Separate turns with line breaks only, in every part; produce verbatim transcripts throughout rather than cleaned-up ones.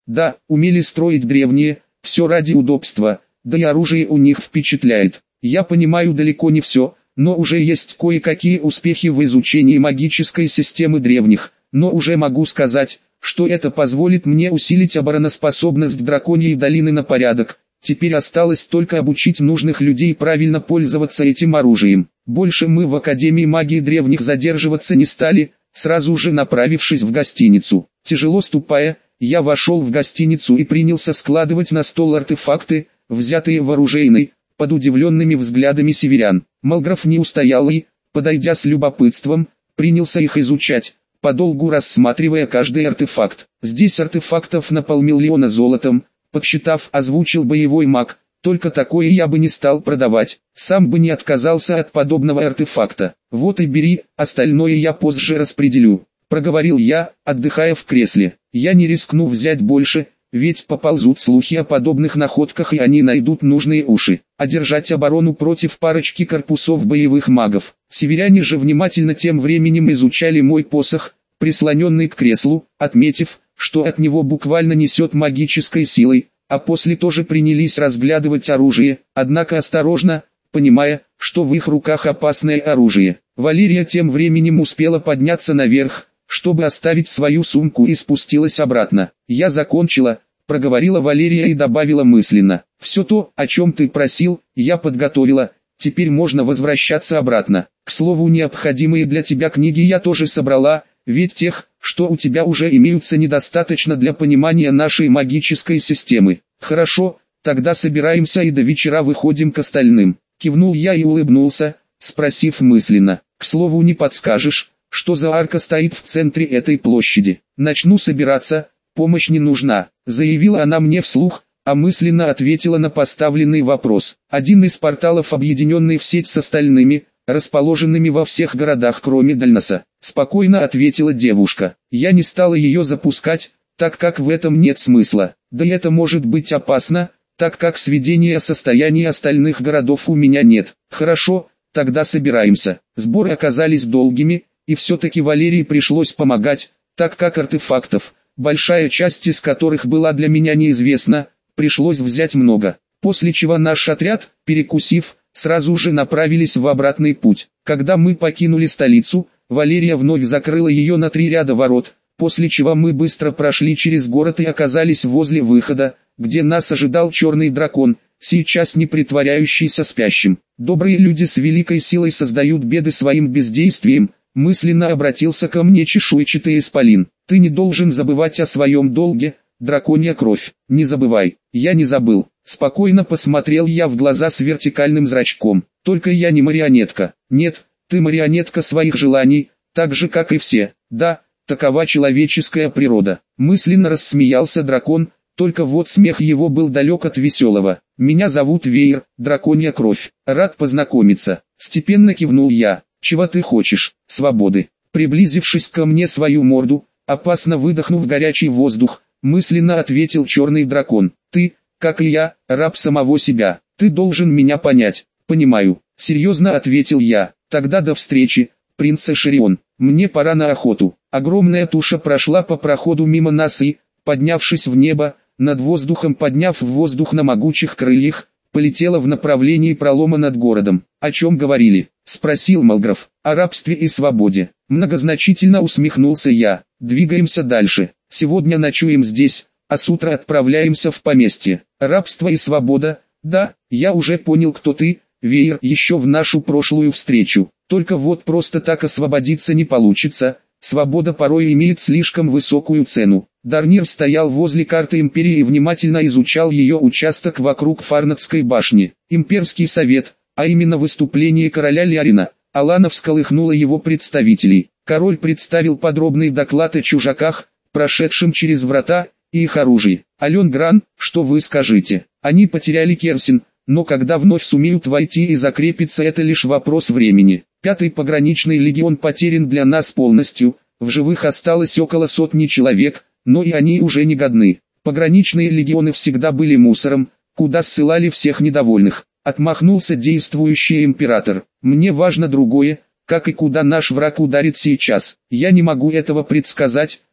Да, умели строить древние, все ради удобства, да и оружие у них впечатляет. Я понимаю далеко не все, но уже есть кое-какие успехи в изучении магической системы древних, но уже могу сказать, что это позволит мне усилить обороноспособность драконьей долины на порядок. Теперь осталось только обучить нужных людей правильно пользоваться этим оружием. Больше мы в Академии магии древних задерживаться не стали, сразу же направившись в гостиницу. Тяжело ступая, я вошел в гостиницу и принялся складывать на стол артефакты, взятые в оружейной, под удивленными взглядами северян. Малграф не устоял и, подойдя с любопытством, принялся их изучать, подолгу рассматривая каждый артефакт. Здесь артефактов на полмиллиона золотом, подсчитав, озвучил боевой маг. Только такое я бы не стал продавать, сам бы не отказался от подобного артефакта. Вот и бери, остальное я позже распределю, проговорил я, отдыхая в кресле. Я не рискну взять больше, ведь поползут слухи о подобных находках и они найдут нужные уши. А держать оборону против парочки корпусов боевых магов. Северяне же внимательно тем временем изучали мой посох, прислоненный к креслу, отметив, что от него буквально несет магической силой, а после тоже принялись разглядывать оружие, однако осторожно, понимая, что в их руках опасное оружие. Валерия тем временем успела подняться наверх, чтобы оставить свою сумку и спустилась обратно. «Я закончила», — проговорила Валерия и добавила мысленно. «Все то, о чем ты просил, я подготовила, теперь можно возвращаться обратно. К слову, необходимые для тебя книги я тоже собрала, ведь тех, что у тебя уже имеются, недостаточно для понимания нашей магической системы. Хорошо, тогда собираемся и до вечера выходим к остальным». Кивнул я и улыбнулся, спросив мысленно: «К слову, не подскажешь, что за арка стоит в центре этой площади?» «Начну собираться, помощь не нужна», — заявила она мне вслух, а мысленно ответила на поставленный вопрос. «Один из порталов, объединенный в сеть с остальными, расположенными во всех городах кроме Дальноса», — спокойно ответила девушка. Я не стала ее запускать, так как в этом нет смысла. Да и это может быть опасно, так как сведения о состоянии остальных городов у меня нет. «Хорошо, тогда собираемся». Сборы оказались долгими, и все-таки Валерии пришлось помогать, так как артефактов, большая часть из которых была для меня неизвестна, пришлось взять много. После чего наш отряд, перекусив, сразу же направились в обратный путь. Когда мы покинули столицу, Валерия вновь закрыла ее на три ряда ворот, после чего мы быстро прошли через город и оказались возле выхода, где нас ожидал черный дракон, сейчас не притворяющийся спящим. «Добрые люди с великой силой создают беды своим бездействием», мысленно обратился ко мне чешуйчатый исполин. «Ты не должен забывать о своем долге, драконья кровь». «Не забывай». «Я не забыл». Спокойно посмотрел я в глаза с вертикальным зрачком. «Только я не марионетка». «Нет, ты марионетка своих желаний, так же как и все». «Да, такова человеческая природа». Мысленно рассмеялся дракон, только вот смех его был далек от веселого. «Меня зовут Веер, драконья кровь. Рад познакомиться». Степенно кивнул я. «Чего ты хочешь?» «Свободы». Приблизившись ко мне свою морду, опасно выдохнув горячий воздух, мысленно ответил черный дракон. «Ты, как и я, раб самого себя. Ты должен меня понять». «Понимаю», — серьезно ответил я. «Тогда до встречи, принц Ширион. Мне пора на охоту». Огромная туша прошла по проходу мимо нас и, поднявшись в небо, над воздухом подняв в воздух на могучих крыльях, полетела в направлении пролома над городом. «О чем говорили?» — спросил Малграф. «О рабстве и свободе». Многозначительно усмехнулся я. «Двигаемся дальше. Сегодня ночуем здесь, а с утра отправляемся в поместье». «Рабство и свобода? Да, я уже понял, кто ты, Веер, еще в нашу прошлую встречу. Только вот просто так освободиться не получится. Свобода порой имеет слишком высокую цену». Дарнир стоял возле карты Империи и внимательно изучал ее участок вокруг Фарнадской башни. Имперский совет, а именно выступление короля Лярина, Алана всколыхнуло его представителей. Король представил подробный доклад о чужаках, прошедшим через врата, и их оружии. «Ален Гран, что вы скажете?» «Они потеряли Керсин, но когда вновь сумеют войти и закрепиться, это лишь вопрос времени. Пятый пограничный легион потерян для нас полностью, в живых осталось около сотни человек, но и они уже не годны. Пограничные легионы всегда были мусором, куда ссылали всех недовольных». Отмахнулся действующий император. «Мне важно другое, как и куда наш враг ударит сейчас. Я не могу этого предсказать,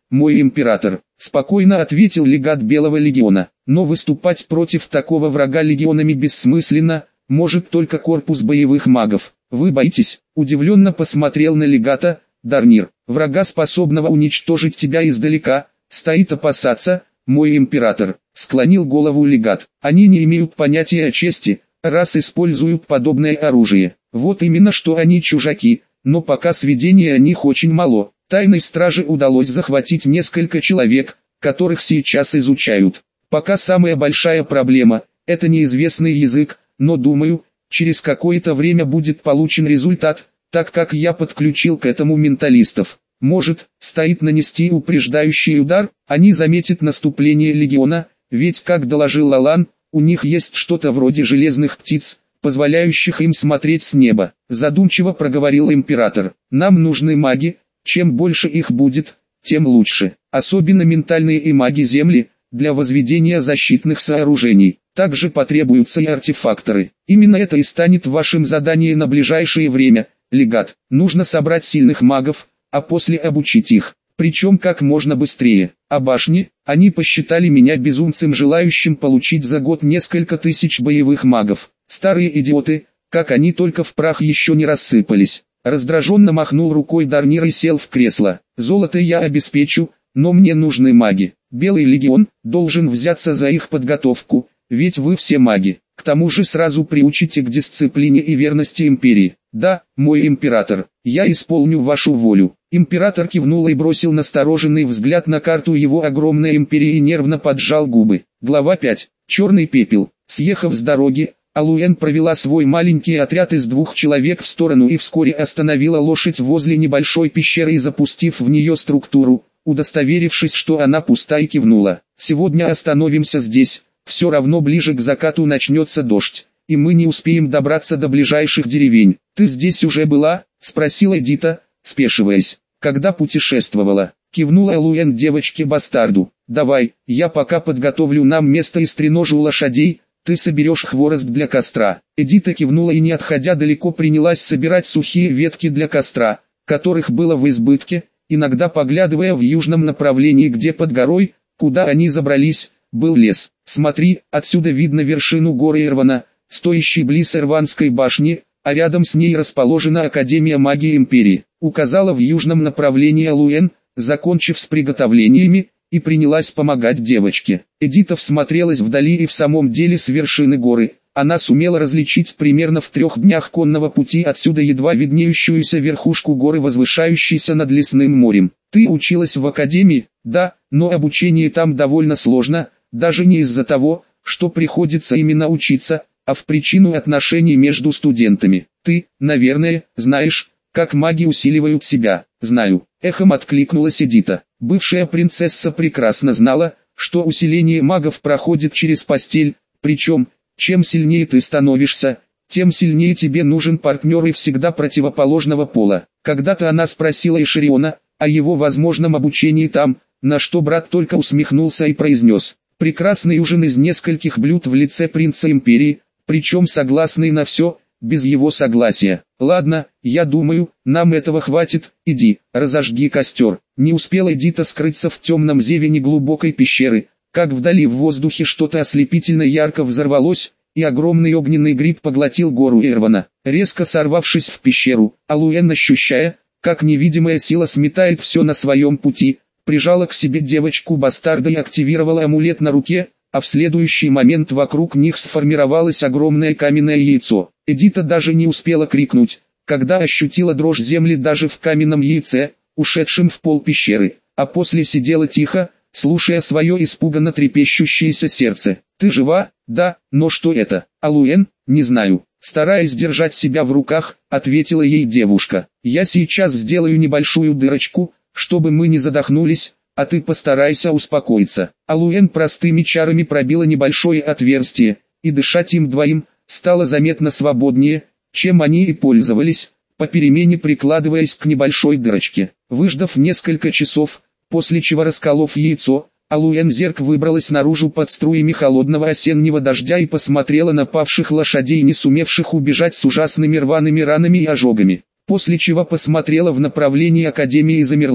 мой император», — спокойно ответил легат Белого легиона. «Но выступать против такого врага легионами бессмысленно, может только корпус боевых магов. Вы боитесь?» — удивленно посмотрел на легата Дарнир. «Врага, способного уничтожить тебя издалека, стоит опасаться, мой император», — склонил голову легат. «Они не имеют понятия о чести, раз используют подобное оружие. Вот именно что они чужаки, но пока сведений о них очень мало. Тайной страже удалось захватить несколько человек, которых сейчас изучают. Пока самая большая проблема – это неизвестный язык, но думаю, через какое-то время будет получен результат, так как я подключил к этому менталистов. Может, стоит нанести упреждающий удар, они заметят наступление легиона, ведь, как доложил Лалан, у них есть что-то вроде железных птиц, позволяющих им смотреть с неба. Задумчиво проговорил император. Нам нужны маги, чем больше их будет, тем лучше. Особенно ментальные и маги Земли, для возведения защитных сооружений. Также потребуются и артефакторы. Именно это и станет вашим заданием на ближайшее время, легат. Нужно собрать сильных магов, а после обучить их. Причем как можно быстрее. А башни, они посчитали меня безумцем, желающим получить за год несколько тысяч боевых магов. Старые идиоты, как они только в прах еще не рассыпались. Раздраженно махнул рукой Дарнир и сел в кресло. Золото я обеспечу, но мне нужны маги. Белый легион должен взяться за их подготовку, ведь вы все маги. К тому же сразу приучите к дисциплине и верности империи. Да, мой император, я исполню вашу волю. Император кивнул и бросил настороженный взгляд на карту его огромной империи и нервно поджал губы. Глава пять. Черный пепел. Съехав с дороги, Алуэн провела свой маленький отряд из двух человек в сторону и вскоре остановила лошадь возле небольшой пещеры и, запустив в нее структуру, удостоверившись, что она пуста, и кивнула. «Сегодня остановимся здесь, все равно ближе к закату начнется дождь, и мы не успеем добраться до ближайших деревень». «Ты здесь уже была?» — спросила Эдита, спешиваясь. «Когда путешествовала?» — кивнула Алуэн девочке-бастарду. «Давай, я пока подготовлю нам место и стреножу лошадей, ты соберешь хворост для костра». Эдита кивнула и, не отходя далеко, принялась собирать сухие ветки для костра, которых было в избытке, иногда поглядывая в южном направлении, где под горой, куда они забрались, был лес. «Смотри, отсюда видно вершину горы Ирвана, стоящей близ Ирванской башни, а рядом с ней расположена Академия магии Империи», указала в южном направлении Алуэн, закончив с приготовлениями, и принялась помогать девочке. Эдита всмотрелась вдали, и в самом деле с вершины горы она сумела различить примерно в трех днях конного пути отсюда едва виднеющуюся верхушку горы, возвышающейся над лесным морем. «Ты училась в академии?» «Да, но обучение там довольно сложно, даже не из-за того, что приходится именно учиться, а в причину отношений между студентами. Ты, наверное, знаешь, как маги усиливают себя». «Знаю», — эхом откликнулась Эдита. Бывшая принцесса прекрасно знала, что усиление магов проходит через постель, причем, чем сильнее ты становишься, тем сильнее тебе нужен партнер и всегда противоположного пола. Когда-то она спросила Ишириона о его возможном обучении там, на что брат только усмехнулся и произнес: «Прекрасный ужин из нескольких блюд в лице принца империи, причем согласный на все, без его согласия. Ладно, я думаю, нам этого хватит, иди, разожги костер». Не успела Эдита скрыться в темном зеве неглубокой пещеры, как вдали в воздухе что-то ослепительно ярко взорвалось, и огромный огненный гриб поглотил гору Ирвана. Резко сорвавшись в пещеру, Алуэн, ощущая, как невидимая сила сметает все на своем пути, прижала к себе девочку-бастарда и активировала амулет на руке, а в следующий момент вокруг них сформировалось огромное каменное яйцо. Эдита даже не успела крикнуть, когда ощутила дрожь земли даже в каменном яйце, ушедшем в пол пещеры, а после сидела тихо, слушая свое испуганно трепещущееся сердце. «Ты жива?» «Да, но что это?» «Алуэн, не знаю». Стараясь держать себя в руках, ответила ей девушка. «Я сейчас сделаю небольшую дырочку, чтобы мы не задохнулись, а ты постарайся успокоиться». Алуэн простыми чарами пробила небольшое отверстие, и дышать им двоим стало заметно свободнее, чем они и пользовались, по перемене прикладываясь к небольшой дырочке. Выждав несколько часов, после чего, расколов яйцо, Алуэн Зерк выбралась наружу под струями холодного осеннего дождя и посмотрела на павших лошадей, не сумевших убежать с ужасными рваными ранами и ожогами. После чего посмотрела в направлении Академии и замерла,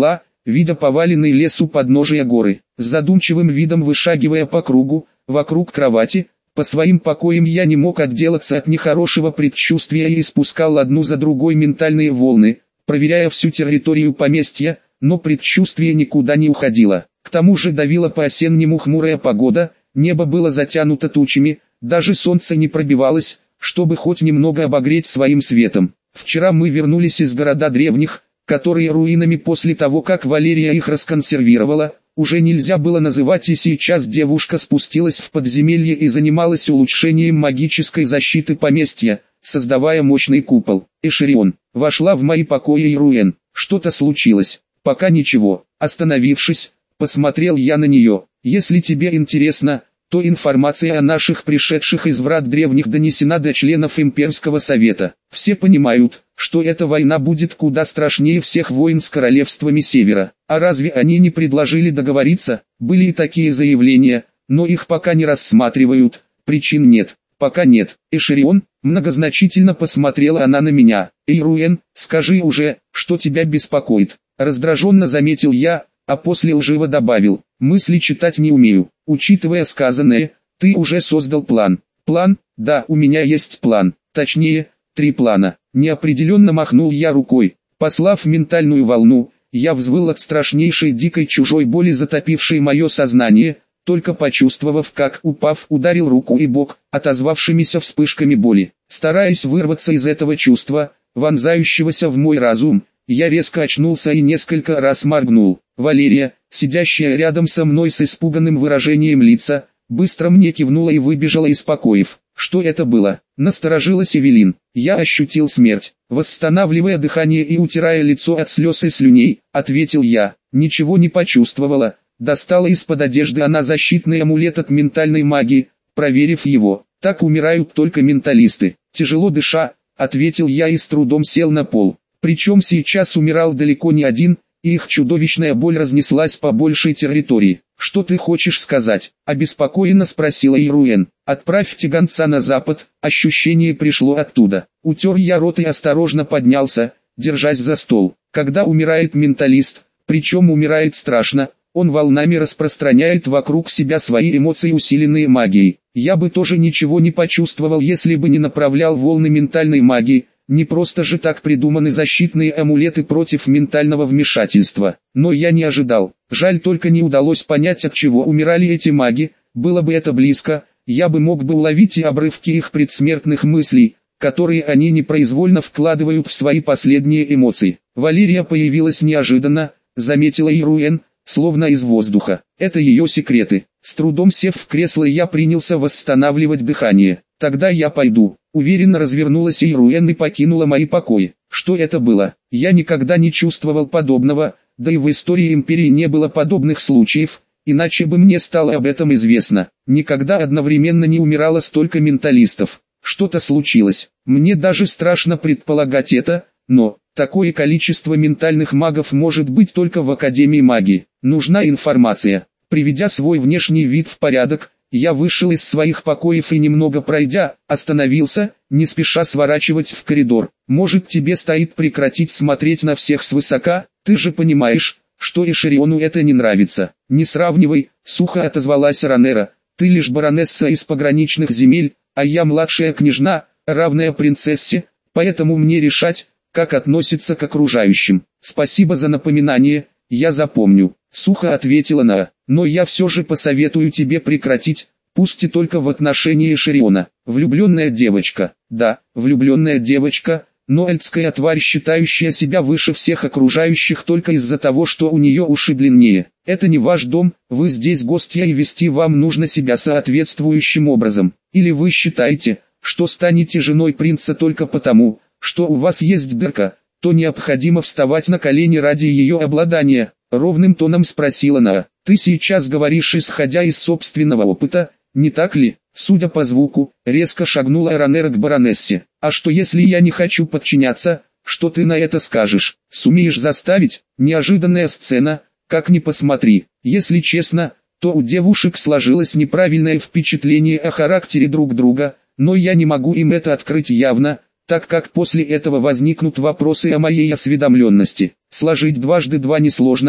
видя поваленный лес у подножия горы. С задумчивым видом вышагивая по кругу, вокруг кровати, по своим покоям я не мог отделаться от нехорошего предчувствия и испускал одну за другой ментальные волны, проверяя всю территорию поместья, но предчувствие никуда не уходило. К тому же давила по-осеннему хмурая погода, небо было затянуто тучами, даже солнце не пробивалось, чтобы хоть немного обогреть своим светом. Вчера мы вернулись из города древних, которые руинами после того, как Валерия их расконсервировала, уже нельзя было называть, и сейчас девушка спустилась в подземелье и занималась улучшением магической защиты поместья, создавая мощный купол. Эшерион вошла в мои покои Ируэн. Что-то случилось? Пока ничего. Остановившись, посмотрел я на нее. Если тебе интересно, то информация о наших пришедших из врат древних донесена до членов Имперского совета. Все понимают, что эта война будет куда страшнее всех войн с королевствами Севера. А разве они не предложили договориться? Были и такие заявления, но их пока не рассматривают. Причин нет. Пока нет. Эшерион, многозначительно посмотрела она на меня. Эйруэн, скажи уже, что тебя беспокоит. Раздраженно заметил я, а после лживо добавил. Мысли читать не умею. Учитывая сказанное, ты уже создал план. План? Да, у меня есть план. Точнее, три плана. Неопределенно махнул я рукой. Послав ментальную волну, я взвыл от страшнейшей дикой чужой боли, затопившей мое сознание, только почувствовав, как, упав, ударил руку и бок, отозвавшимися вспышками боли. Стараясь вырваться из этого чувства, вонзающегося в мой разум, я резко очнулся и несколько раз моргнул. Валерия, сидящая рядом со мной с испуганным выражением лица, быстро мне кивнула и выбежала из покоев. Что это было? Насторожилась Эвелин. Я ощутил смерть. Восстанавливая дыхание и утирая лицо от слез и слюней, ответил я. Ничего не почувствовала. Достала из-под одежды она защитный амулет от ментальной магии, проверив его. Так умирают только менталисты. Тяжело дыша, ответил я и с трудом сел на пол. Причем сейчас умирал далеко не один, и их чудовищная боль разнеслась по большей территории. «Что ты хочешь сказать?» – обеспокоенно спросила Ируэн. «Отправьте гонца на запад», ощущение пришло оттуда. Утер я рот и осторожно поднялся, держась за стол. Когда умирает менталист, причем умирает страшно, он волнами распространяет вокруг себя свои эмоции, усиленные магией. Я бы тоже ничего не почувствовал, если бы не направлял волны ментальной магии. Не просто же так придуманы защитные амулеты против ментального вмешательства. Но я не ожидал. Жаль, только не удалось понять, от чего умирали эти маги. Было бы это близко, я бы мог бы уловить и обрывки их предсмертных мыслей, которые они непроизвольно вкладывают в свои последние эмоции. Валерия появилась неожиданно, заметила Ируэн, словно из воздуха. Это ее секреты. С трудом сев в кресло, я принялся восстанавливать дыхание. Тогда я пойду. Уверенно развернулась Ируэн и покинула мои покои. Что это было? Я никогда не чувствовал подобного, да и в истории империи не было подобных случаев, иначе бы мне стало об этом известно. Никогда одновременно не умирало столько менталистов. Что-то случилось. Мне даже страшно предполагать это, но такое количество ментальных магов может быть только в Академии магии. Нужна информация. Приведя свой внешний вид в порядок, я вышел из своих покоев и, немного пройдя, остановился, не спеша сворачивать в коридор. Может, тебе стоит прекратить смотреть на всех свысока? Ты же понимаешь, что Эшериону это не нравится. Не сравнивай, сухо отозвалась Ранера. Ты лишь баронесса из пограничных земель, а я младшая княжна, равная принцессе, поэтому мне решать, как относиться к окружающим. Спасибо за напоминание, я запомню. Сухо ответила Наа. Но я все же посоветую тебе прекратить, пусть и только в отношении Эшериона. Влюбленная девочка. Да, влюбленная девочка, но эльдская тварь, считающая себя выше всех окружающих только из-за того, что у нее уши длиннее. Это не ваш дом, вы здесь гостья, и вести вам нужно себя соответствующим образом. Или вы считаете, что станете женой принца только потому, что у вас есть дырка, то необходимо вставать на колени ради ее обладания? Ровным тоном спросила Наа. Ты сейчас говоришь, исходя из собственного опыта, не так ли? Судя по звуку, резко шагнула Ранера к баронессе. А что если я не хочу подчиняться? Что ты на это скажешь? Сумеешь заставить? Неожиданная сцена, как ни посмотри. Если честно, то у девушек сложилось неправильное впечатление о характере друг друга, но я не могу им это открыть явно, так как после этого возникнут вопросы о моей осведомленности. Сложить дважды два несложно,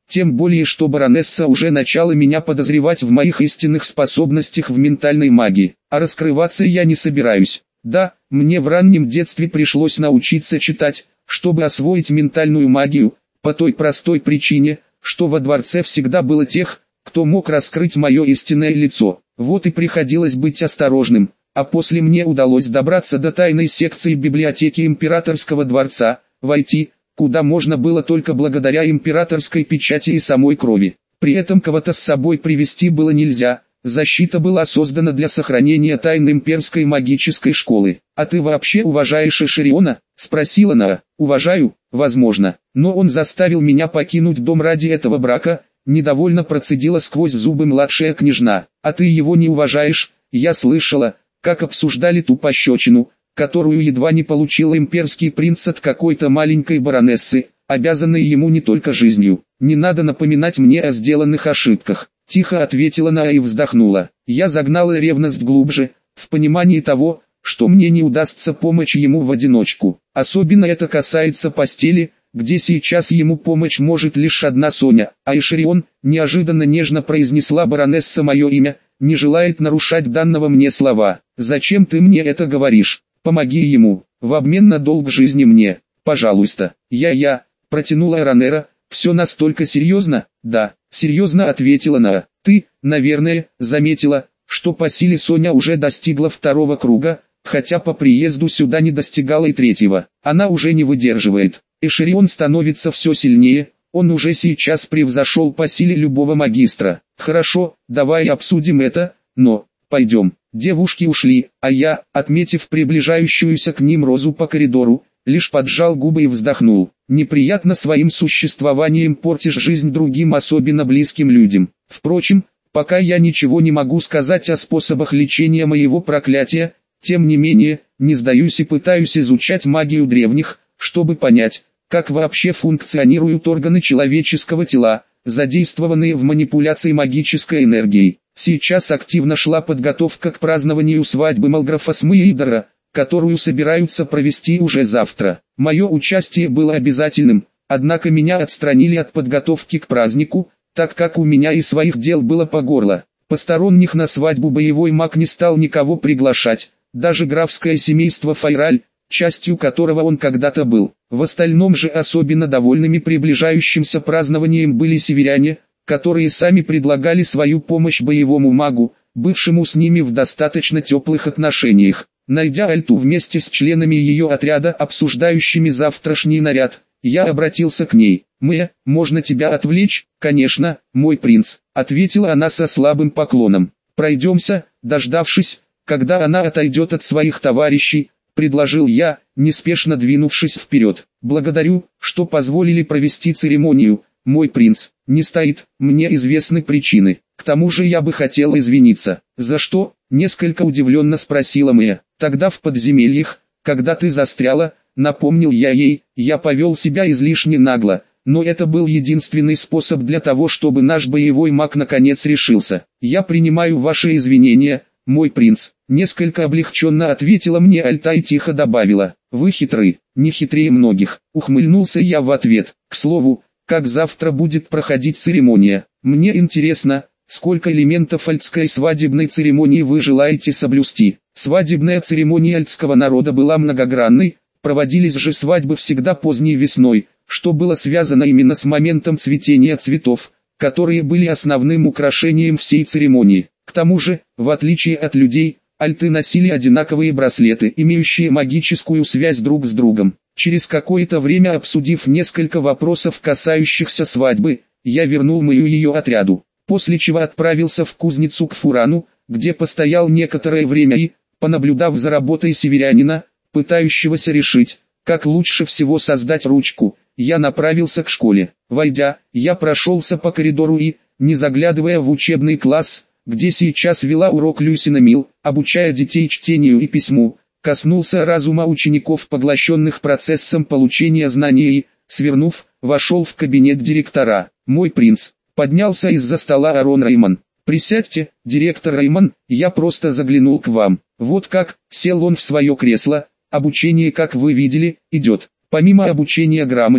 тем более что баронесса уже начала меня подозревать в моих истинных способностях в ментальной магии, а раскрываться я не собираюсь. Да, мне в раннем детстве пришлось научиться читать, чтобы освоить ментальную магию, по той простой причине, что во дворце всегда было тех, кто мог раскрыть мое истинное лицо. Вот и приходилось быть осторожным, а после мне удалось добраться до тайной секции библиотеки императорского дворца, войти, куда можно было только благодаря императорской печати и самой крови. При этом кого-то с собой привести было нельзя, защита была создана для сохранения тайн имперской магической школы. «А ты вообще уважаешь Эшериона?» – спросила Наа. «Уважаю, возможно, но он заставил меня покинуть дом ради этого брака», – недовольно процедила сквозь зубы младшая княжна. «А ты его не уважаешь? Я слышала, как обсуждали ту пощечину, которую едва не получил имперский принц от какой-то маленькой баронессы, обязанной ему не только жизнью. Не надо напоминать мне о сделанных ошибках», – тихо ответила Наа и вздохнула. «Я загнала ревность глубже, в понимании того, что мне не удастся помочь ему в одиночку. Особенно это касается постели, где сейчас ему помочь может лишь одна Соня, а Эшерион, неожиданно нежно произнесла баронесса мое имя, не желает нарушать данного мне слова. Зачем ты мне это говоришь? Помоги ему, в обмен на долг жизни мне, пожалуйста». «Я-я», протянула Ранера, «все настолько серьезно?» «Да, серьезно», ответила Наа. «Ты, наверное, заметила, что по силе Соня уже достигла второго круга, хотя по приезду сюда не достигала и третьего. Она уже не выдерживает. Эшерион становится все сильнее, он уже сейчас превзошел по силе любого магистра. Хорошо, давай обсудим это, но, пойдем». Девушки ушли, а я, отметив приближающуюся к ним Розу по коридору, лишь поджал губы и вздохнул. Неприятно своим существованием портишь жизнь другим, особенно близким людям. Впрочем, пока я ничего не могу сказать о способах лечения моего проклятия, тем не менее, не сдаюсь и пытаюсь изучать магию древних, чтобы понять, как вообще функционируют органы человеческого тела, задействованные в манипуляции магической энергией. Сейчас активно шла подготовка к празднованию свадьбы Малграфа Смеидера, которую собираются провести уже завтра. Мое участие было обязательным, однако меня отстранили от подготовки к празднику, так как у меня и своих дел было по горло. Посторонних на свадьбу боевой маг не стал никого приглашать, даже графское семейство Файраль, частью которого он когда-то был. В остальном же особенно довольными приближающимся празднованием были северяне, которые сами предлагали свою помощь боевому магу, бывшему с ними в достаточно теплых отношениях. Найдя Альту вместе с членами ее отряда, обсуждающими завтрашний наряд, я обратился к ней. «Мэя, можно тебя отвлечь?» «Конечно, мой принц», — ответила она со слабым поклоном. «Пройдемся», дождавшись, когда она отойдет от своих товарищей, предложил я, неспешно двинувшись вперед. «Благодарю, что позволили провести церемонию, мой принц. Не стоит, мне известны причины. К тому же я бы хотел извиниться». «За что?» — несколько удивленно спросила Мэя. «Тогда в подземельях, когда ты застряла», — напомнил я ей, «я повел себя излишне нагло, но это был единственный способ для того, чтобы наш боевой маг наконец решился. Я принимаю ваши извинения, мой принц». Несколько облегченно ответила мне Альта и тихо добавила: «Вы хитры, не хитрее многих». Ухмыльнулся я в ответ. «К слову, как завтра будет проходить церемония? Мне интересно, сколько элементов альтской свадебной церемонии вы желаете соблюсти?» Свадебная церемония альтского народа была многогранной, проводились же свадьбы всегда поздней весной, что было связано именно с моментом цветения цветов, которые были основным украшением всей церемонии. К тому же, в отличие от людей, альты носили одинаковые браслеты, имеющие магическую связь друг с другом. Через какое-то время, обсудив несколько вопросов, касающихся свадьбы, я вернул Мэю ее отряду, после чего отправился в кузницу к Фурану, где постоял некоторое время и, понаблюдав за работой северянина, пытающегося решить, как лучше всего создать ручку, я направился к школе. Войдя, я прошелся по коридору и, не заглядывая в учебный класс, где сейчас вела урок Люсина Мил, обучая детей чтению и письму, коснулся разума учеников, поглощенных процессом получения знаний и, свернув, вошел в кабинет директора. «Мой принц», поднялся из-за стола Арон Рейман. «Присядьте, директор Рейман, я просто заглянул к вам». «Вот как», сел он в свое кресло, «обучение, как вы видели, идет. Помимо обучения грамоте,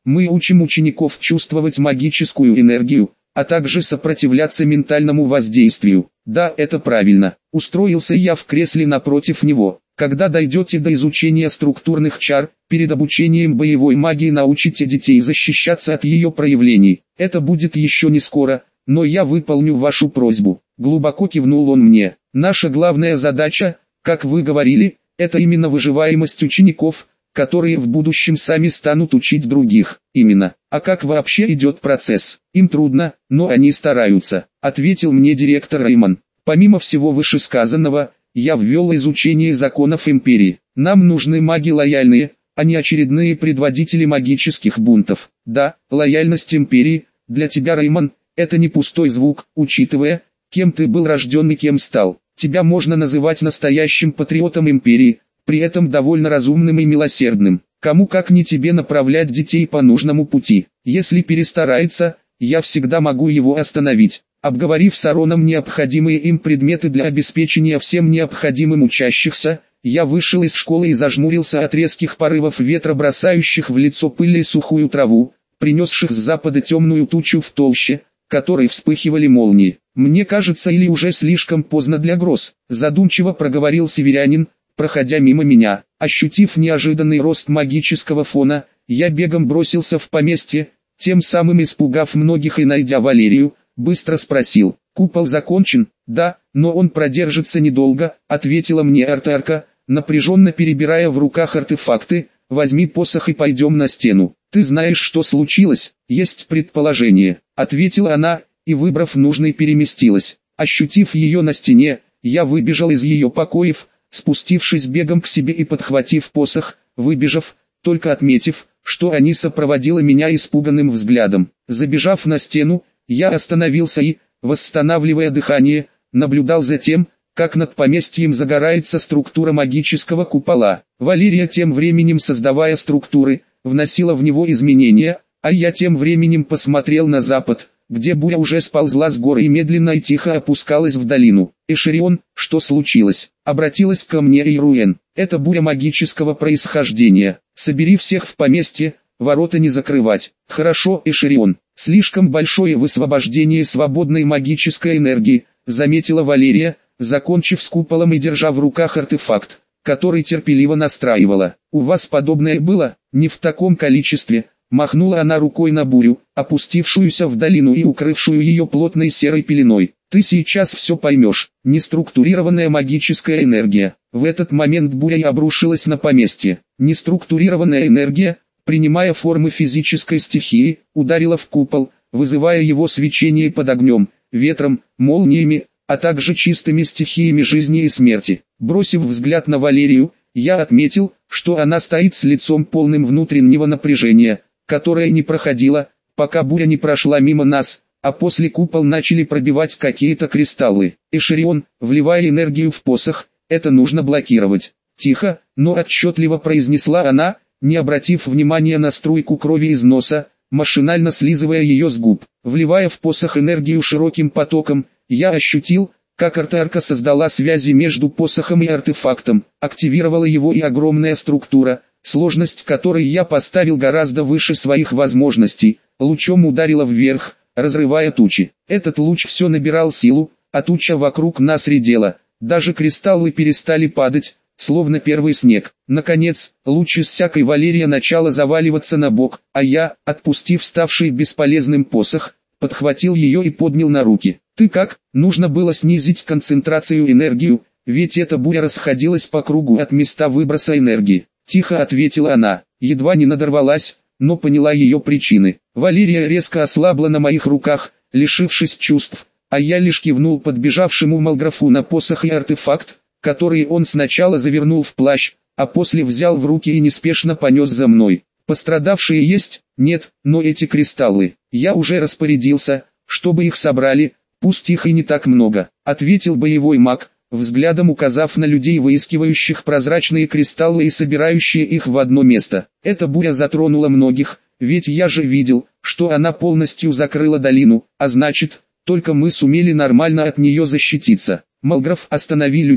Мы учим учеников чувствовать магическую энергию, а также сопротивляться ментальному воздействию. Да, это правильно. Устроился я в кресле напротив него. Когда дойдете до изучения структурных чар, перед обучением боевой магии научите детей защищаться от ее проявлений. Это будет еще не скоро, но я выполню вашу просьбу. Глубоко кивнул он мне. Наша главная задача, как вы говорили, это именно выживаемость учеников, которые в будущем сами станут учить других. Именно. А как вообще идет процесс? Им трудно, но они стараются, ответил мне директор Рейман. Помимо всего вышесказанного, я ввел изучение законов империи. Нам нужны маги лояльные, а не очередные предводители магических бунтов. Да, лояльность империи, для тебя, Рейман, это не пустой звук, учитывая, кем ты был рожден и кем стал. Тебя можно называть настоящим патриотом империи, при этом довольно разумным и милосердным. Кому как не тебе направлять детей по нужному пути. Если перестарается, я всегда могу его остановить. Обговорив с Ароном необходимые им предметы для обеспечения всем необходимым учащихся, я вышел из школы и зажмурился от резких порывов ветра, бросающих в лицо пыль и сухую траву, принесших с запада темную тучу в толще, которой вспыхивали молнии. «Мне кажется, или уже слишком поздно для гроз», задумчиво проговорил северянин, проходя мимо меня. Ощутив неожиданный рост магического фона, я бегом бросился в поместье, тем самым испугав многих, и найдя Валерию, быстро спросил: «Купол закончен?» «Да, но он продержится недолго», ответила мне Артарка, напряженно перебирая в руках артефакты. «Возьми посох и пойдем на стену. Ты знаешь, что случилось?» «Есть предположение», ответила она, и, выбрав нужный, переместилась. Ощутив ее на стене, я выбежал из ее покоев, спустившись бегом к себе и подхватив посох, выбежав, только отметив, что они сопроводила меня испуганным взглядом. Забежав на стену, я остановился и, восстанавливая дыхание, наблюдал за тем, как над поместьем загорается структура магического купола. Валерия тем временем, создавая структуры, вносила в него изменения, а я тем временем посмотрел на запад, где буря уже сползла с горы и медленно и тихо опускалась в долину. «Эшерион, что случилось?» Обратилась ко мне Ируэн. «Это буря магического происхождения. Собери всех в поместье, ворота не закрывать». «Хорошо, Эшерион. Слишком большое высвобождение свободной магической энергии», заметила Валерия, закончив с куполом и держа в руках артефакт, который терпеливо настраивала. «У вас подобное было? Не в таком количестве». Махнула она рукой на бурю, опустившуюся в долину и укрывшую ее плотной серой пеленой. «Ты сейчас все поймешь. Неструктурированная магическая энергия». В этот момент буря и обрушилась на поместье. Неструктурированная энергия, принимая формы физической стихии, ударила в купол, вызывая его свечение под огнем, ветром, молниями, а также чистыми стихиями жизни и смерти. Бросив взгляд на Валерию, я отметил, что она стоит с лицом полным внутреннего напряжения, которое не проходило, пока буря не прошла мимо нас, а после купол начали пробивать какие-то кристаллы. «Эшерион, вливая энергию в посох, это нужно блокировать». Тихо, но отчетливо произнесла она, не обратив внимания на струйку крови из носа, машинально слизывая ее с губ. Вливая в посох энергию широким потоком, я ощутил, как Артарка создала связи между посохом и артефактом, активировала его и огромная структура, сложность которой я поставил гораздо выше своих возможностей, лучом ударила вверх, разрывая тучи. Этот луч все набирал силу, а туча вокруг нас редела, даже кристаллы перестали падать, словно первый снег. Наконец, луч иссяк и Валерия начала заваливаться на бок, а я, отпустив ставший бесполезным посох, подхватил ее и поднял на руки. «Ты как?» Нужно было снизить концентрацию энергии, ведь эта буря расходилась по кругу от места выброса энергии. Тихо ответила она, едва не надорвалась, но поняла ее причины. Валерия резко ослабла на моих руках, лишившись чувств, а я лишь кивнул подбежавшему Малграфу на посох и артефакт, который он сначала завернул в плащ, а после взял в руки и неспешно понес за мной. «Пострадавшие есть?» «Нет, но эти кристаллы. Я уже распорядился, чтобы их собрали, пусть их и не так много», ответил боевой маг, взглядом указав на людей, выискивающих прозрачные кристаллы и собирающие их в одно место. Эта буря затронула многих, ведь я же видел, что она полностью закрыла долину, а значит, только мы сумели нормально от нее защититься. «Малграф, останови людей»,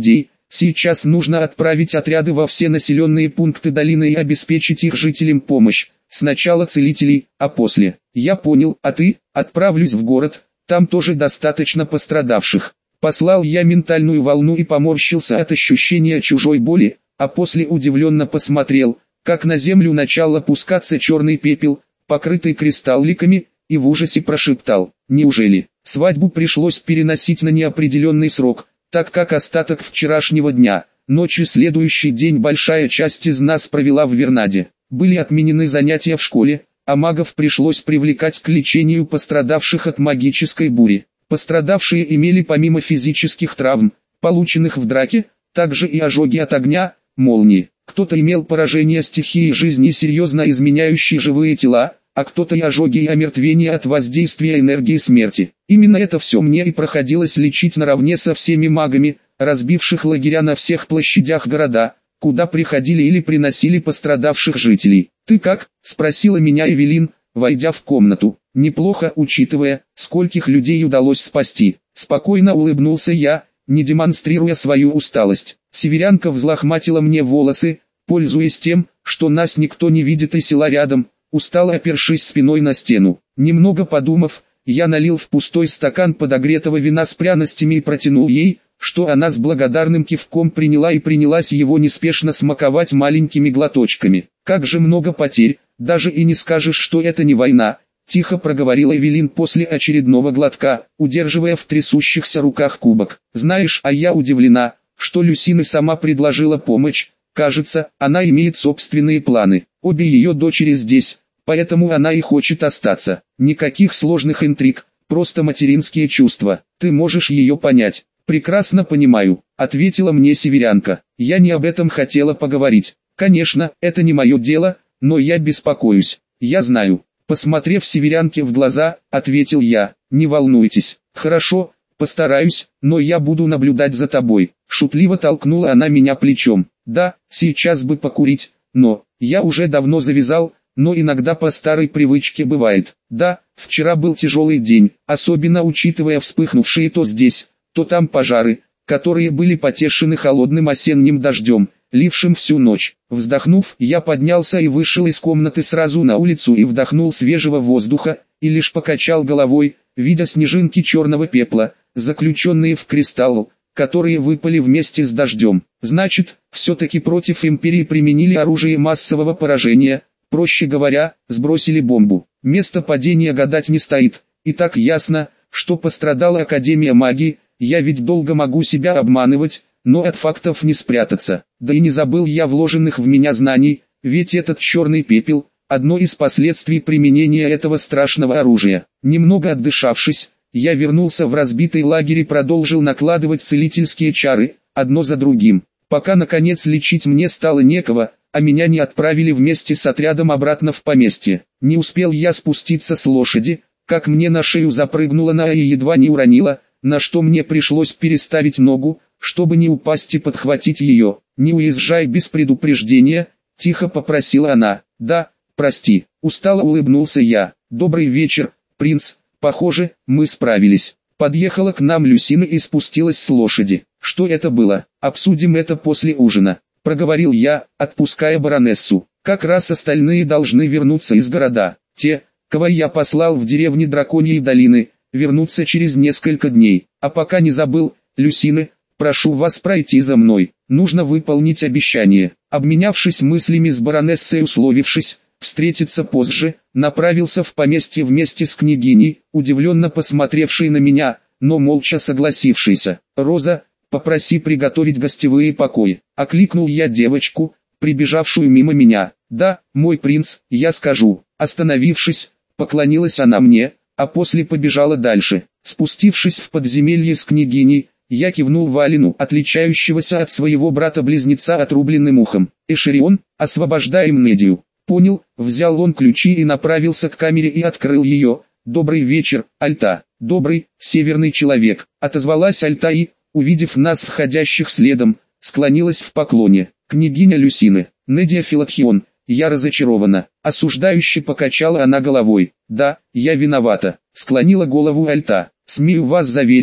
Сейчас нужно отправить отряды во все населенные пункты долины и обеспечить их жителям помощь. Сначала целителей, а после. Я понял, а ты? Отправлюсь в город, там тоже достаточно пострадавших. Послал я ментальную волну и поморщился от ощущения чужой боли, а после удивленно посмотрел, как на землю начал опускаться черный пепел, покрытый кристалликами, и в ужасе прошептал: неужели свадьбу пришлось переносить на неопределенный срок, так как остаток вчерашнего дня, ночью следующий день большая часть из нас провела в Вернаде. Были отменены занятия в школе, а магов пришлось привлекать к лечению пострадавших от магической бури. Пострадавшие имели помимо физических травм, полученных в драке, также и ожоги от огня, молнии. Кто-то имел поражение стихии жизни, серьезно изменяющие живые тела, а кто-то и ожоги и омертвение от воздействия энергии смерти. Именно это все мне и проходилось лечить наравне со всеми магами, разбивших лагеря на всех площадях города, куда приходили или приносили пострадавших жителей. «Ты как?» – спросила меня Эвелин, войдя в комнату. «Неплохо, учитывая, скольких людей удалось спасти». Спокойно улыбнулся я, не демонстрируя свою усталость. Северянка взлохматила мне волосы, пользуясь тем, что нас никто не видит и села рядом, устало опершись спиной на стену. Немного подумав, я налил в пустой стакан подогретого вина с пряностями и протянул ей, что она с благодарным кивком приняла и принялась его неспешно смаковать маленькими глоточками. «Как же много потерь, даже и не скажешь, что это не война», — тихо проговорила Эвелин после очередного глотка, удерживая в трясущихся руках кубок. «Знаешь, а я удивлена, что Люсина сама предложила помощь. Кажется, она имеет собственные планы. Обе ее дочери здесь, поэтому она и хочет остаться. Никаких сложных интриг, просто материнские чувства. Ты можешь ее понять». «Прекрасно понимаю», — ответила мне северянка. «Я не об этом хотела поговорить. Конечно, это не мое дело, но я беспокоюсь. Я знаю». Посмотрев северянке в глаза, ответил я: «Не волнуйтесь. Хорошо, постараюсь, но я буду наблюдать за тобой». Шутливо толкнула она меня плечом. «Да, сейчас бы покурить, но я уже давно завязал, но иногда по старой привычке бывает. Да, вчера был тяжелый день, особенно учитывая вспыхнувшие то здесь, то там пожары, которые были потешены холодным осенним дождем, лившим всю ночь». Вздохнув, я поднялся и вышел из комнаты сразу на улицу и вдохнул свежего воздуха, и лишь покачал головой, видя снежинки черного пепла, заключенные в кристалл, которые выпали вместе с дождем. Значит, все-таки против империи применили оружие массового поражения, проще говоря, сбросили бомбу. Место падения гадать не стоит, и так ясно, что пострадала Академия магии. Я ведь долго могу себя обманывать, но от фактов не спрятаться. Да и не забыл я вложенных в меня знаний, ведь этот черный пепел – одно из последствий применения этого страшного оружия. Немного отдышавшись, я вернулся в разбитый лагерь и продолжил накладывать целительские чары, одно за другим, пока наконец лечить мне стало некого, а меня не отправили вместе с отрядом обратно в поместье. Не успел я спуститься с лошади, как мне на шею запрыгнула Ная и едва не уронила, на что мне пришлось переставить ногу, чтобы не упасть и подхватить ее. «Не уезжай без предупреждения», — тихо попросила она. «Да, прости», — устало улыбнулся я. «Добрый вечер, принц, похоже, мы справились». Подъехала к нам Люсина и спустилась с лошади. «Что это было? Обсудим это после ужина», — проговорил я, отпуская баронессу. «Как раз остальные должны вернуться из города. Те, кого я послал в деревне Драконьей долины, вернуться через несколько дней. А пока не забыл, Люсина, прошу вас пройти за мной. Нужно выполнить обещание». Обменявшись мыслями с баронессой, условившись встретиться позже, направился в поместье вместе с княгиней, удивленно посмотревшей на меня, но молча согласившейся. «Роза, попроси приготовить гостевые покои», — окликнул я девочку, прибежавшую мимо меня. «Да, мой принц, я скажу». Остановившись, поклонилась она мне, а после побежала дальше. Спустившись в подземелье с княгиней, я кивнул Валину, отличающегося от своего брата-близнеца отрубленным ухом. «Эшерион, освобождаем Недию». «Понял», взял он ключи и направился к камере и открыл ее. «Добрый вечер, Альта». «Добрый, северный человек», отозвалась Альта и, увидев нас входящих следом, склонилась в поклоне. «Княгиня Люсина, Недия Филатхион, я разочарована». Осуждающе покачала она головой. «Да, я виновата», склонила голову Альта. «Смею вас заверить,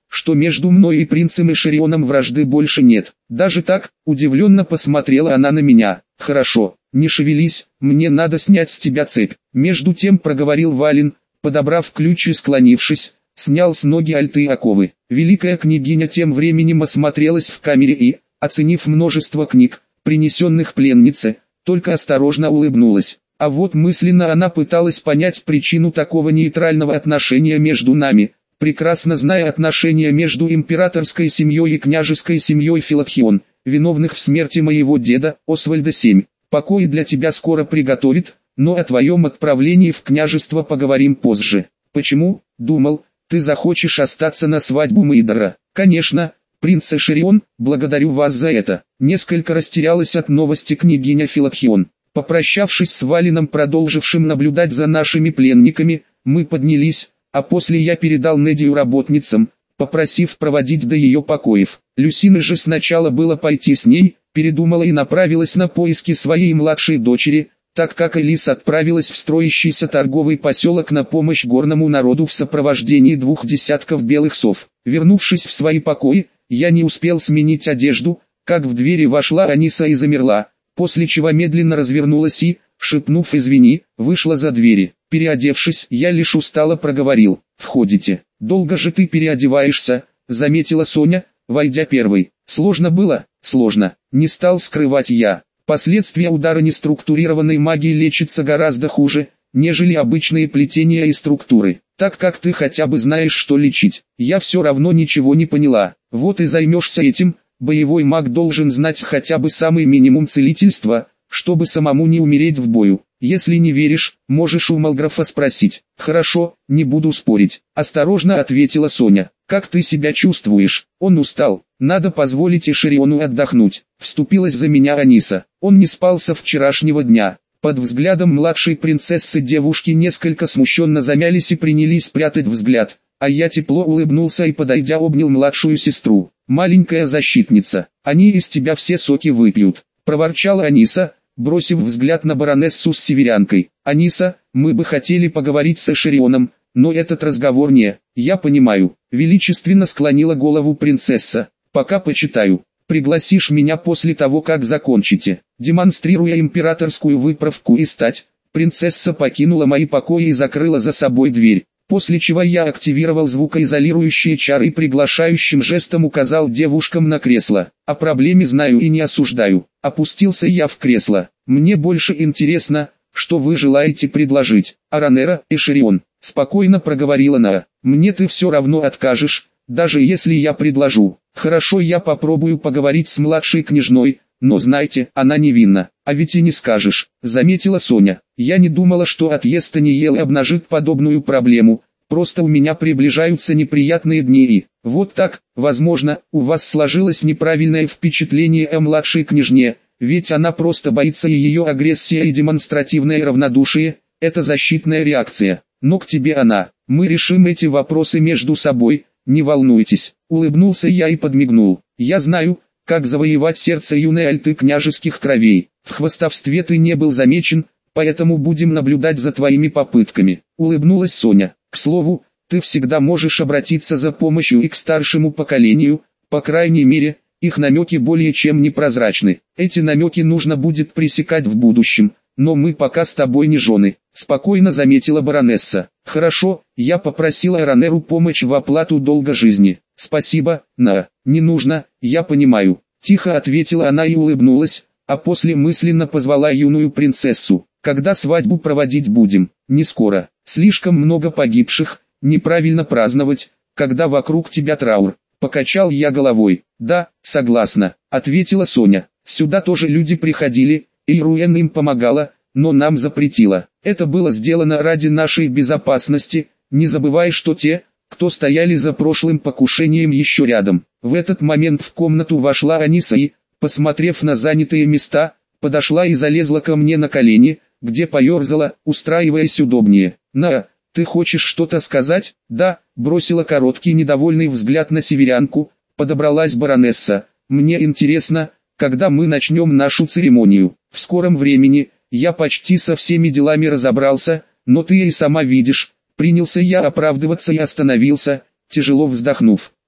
что между мной и принцем Эшерионом вражды больше нет. Даже так, удивленно посмотрела она на меня. Хорошо, не шевелись, мне надо снять с тебя цепь. Между тем проговорил Вален, подобрав ключ и склонившись, снял с ноги альты и оковы. Великая княгиня тем временем осмотрелась в камере и, оценив множество книг, принесенных пленнице, только осторожно улыбнулась. А вот мысленно она пыталась понять причину такого нейтрального отношения между нами, прекрасно зная отношения между императорской семьей и княжеской семьей Филокхион, виновных в смерти моего деда, Освальда семь. Покой для тебя скоро приготовит, но о твоем отправлении в княжество поговорим позже. Почему, думал, ты захочешь остаться на свадьбу Мейдора? Конечно, принц Эшерион, благодарю вас за это. Несколько растерялась от новости княгиня Филокхион. Попрощавшись с Валеном, продолжившим наблюдать за нашими пленниками, мы поднялись, а после я передал Недию работницам, попросив проводить до ее покоев. Люсина же сначала было пойти с ней, передумала и направилась на поиски своей младшей дочери, так как Элис отправилась в строящийся торговый поселок на помощь горному народу в сопровождении двух десятков белых сов. Вернувшись в свои покои, я не успел сменить одежду, как в двери вошла Аниса и замерла, после чего медленно развернулась и, шепнув «извини», вышла за двери. Переодевшись, я лишь устало проговорил: «Входите». «Долго же ты переодеваешься», — заметила Соня, войдя первой. «Сложно было?» «Сложно», — не стал скрывать я. Последствия удара неструктурированной магии лечатся гораздо хуже, нежели обычные плетения и структуры. Так как ты хотя бы знаешь, что лечить. Я все равно ничего не поняла. Вот и займешься этим. Боевой маг должен знать хотя бы самый минимум целительства, чтобы самому не умереть в бою. Если не веришь, можешь у Малграфа спросить». «Хорошо, не буду спорить», — осторожно ответила Соня. «Как ты себя чувствуешь?» «Он устал. Надо позволить Эшериону отдохнуть», — вступилась за меня Аниса. «Он не спал со вчерашнего дня». Под взглядом младшей принцессы девушки несколько смущенно замялись и принялись прятать взгляд, а я тепло улыбнулся и, подойдя, обнял младшую сестру. «Маленькая защитница, они из тебя все соки выпьют», — проворчала Аниса, бросив взгляд на баронессу с северянкой. «Аниса, мы бы хотели поговорить с Эшерионом, но этот разговор не...» «Я понимаю», — величественно склонила голову принцесса. «Пока почитаю. Пригласишь меня после того, как закончите». Демонстрируя императорскую выправку и стать, принцесса покинула мои покои и закрыла за собой дверь. После чего я активировал звукоизолирующие чары и приглашающим жестом указал девушкам на кресло. «О проблеме знаю и не осуждаю». Опустился я в кресло. «Мне больше интересно, что вы желаете предложить». «Аранера, Эшерион», — спокойно проговорила Наа. «Мне ты все равно откажешь, даже если я предложу». «Хорошо, я попробую поговорить с младшей княжной, но знайте, она невинна». «А ведь и не скажешь», — заметила Соня. «Я не думала, что отъезд Аниелы обнажит подобную проблему, просто у меня приближаются неприятные дни и...» «Вот так, возможно, у вас сложилось неправильное впечатление о младшей княжне, ведь она просто боится, и ее агрессия и демонстративное равнодушие — это защитная реакция. Но к тебе она, мы решим эти вопросы между собой, не волнуйтесь». Улыбнулся я и подмигнул. «Я знаю, как завоевать сердце юной альты княжеских кровей. В хвастовстве ты не был замечен, поэтому будем наблюдать за твоими попытками». Улыбнулась Соня. «К слову, ты всегда можешь обратиться за помощью и к старшему поколению, по крайней мере, их намеки более чем непрозрачны. Эти намеки нужно будет пресекать в будущем, но мы пока с тобой не жены», — спокойно заметила баронесса. «Хорошо, я попросила Аранеру помощь в оплату долга жизни». «Спасибо, Наа». «Не нужно, я понимаю», — тихо ответила она и улыбнулась, а после мысленно позвала юную принцессу. «Когда свадьбу проводить будем?» «Не скоро. Слишком много погибших, неправильно праздновать, когда вокруг тебя траур». Покачал я головой. «Да, согласна», — ответила Соня. «Сюда тоже люди приходили, и Руэн им помогала, но нам запретила. Это было сделано ради нашей безопасности, не забывай, что те, кто стояли за прошлым покушением, еще рядом». В этот момент в комнату вошла Аниса и, посмотрев на занятые места, подошла и залезла ко мне на колени, где поерзала, устраиваясь удобнее. «Наа, ты хочешь что-то сказать?» «Да», бросила короткий недовольный взгляд на северянку, подобралась баронесса. «Мне интересно, когда мы начнем нашу церемонию?» «В скором времени, я почти со всеми делами разобрался, но ты и сама видишь». Принялся я оправдываться и остановился, тяжело вздохнув.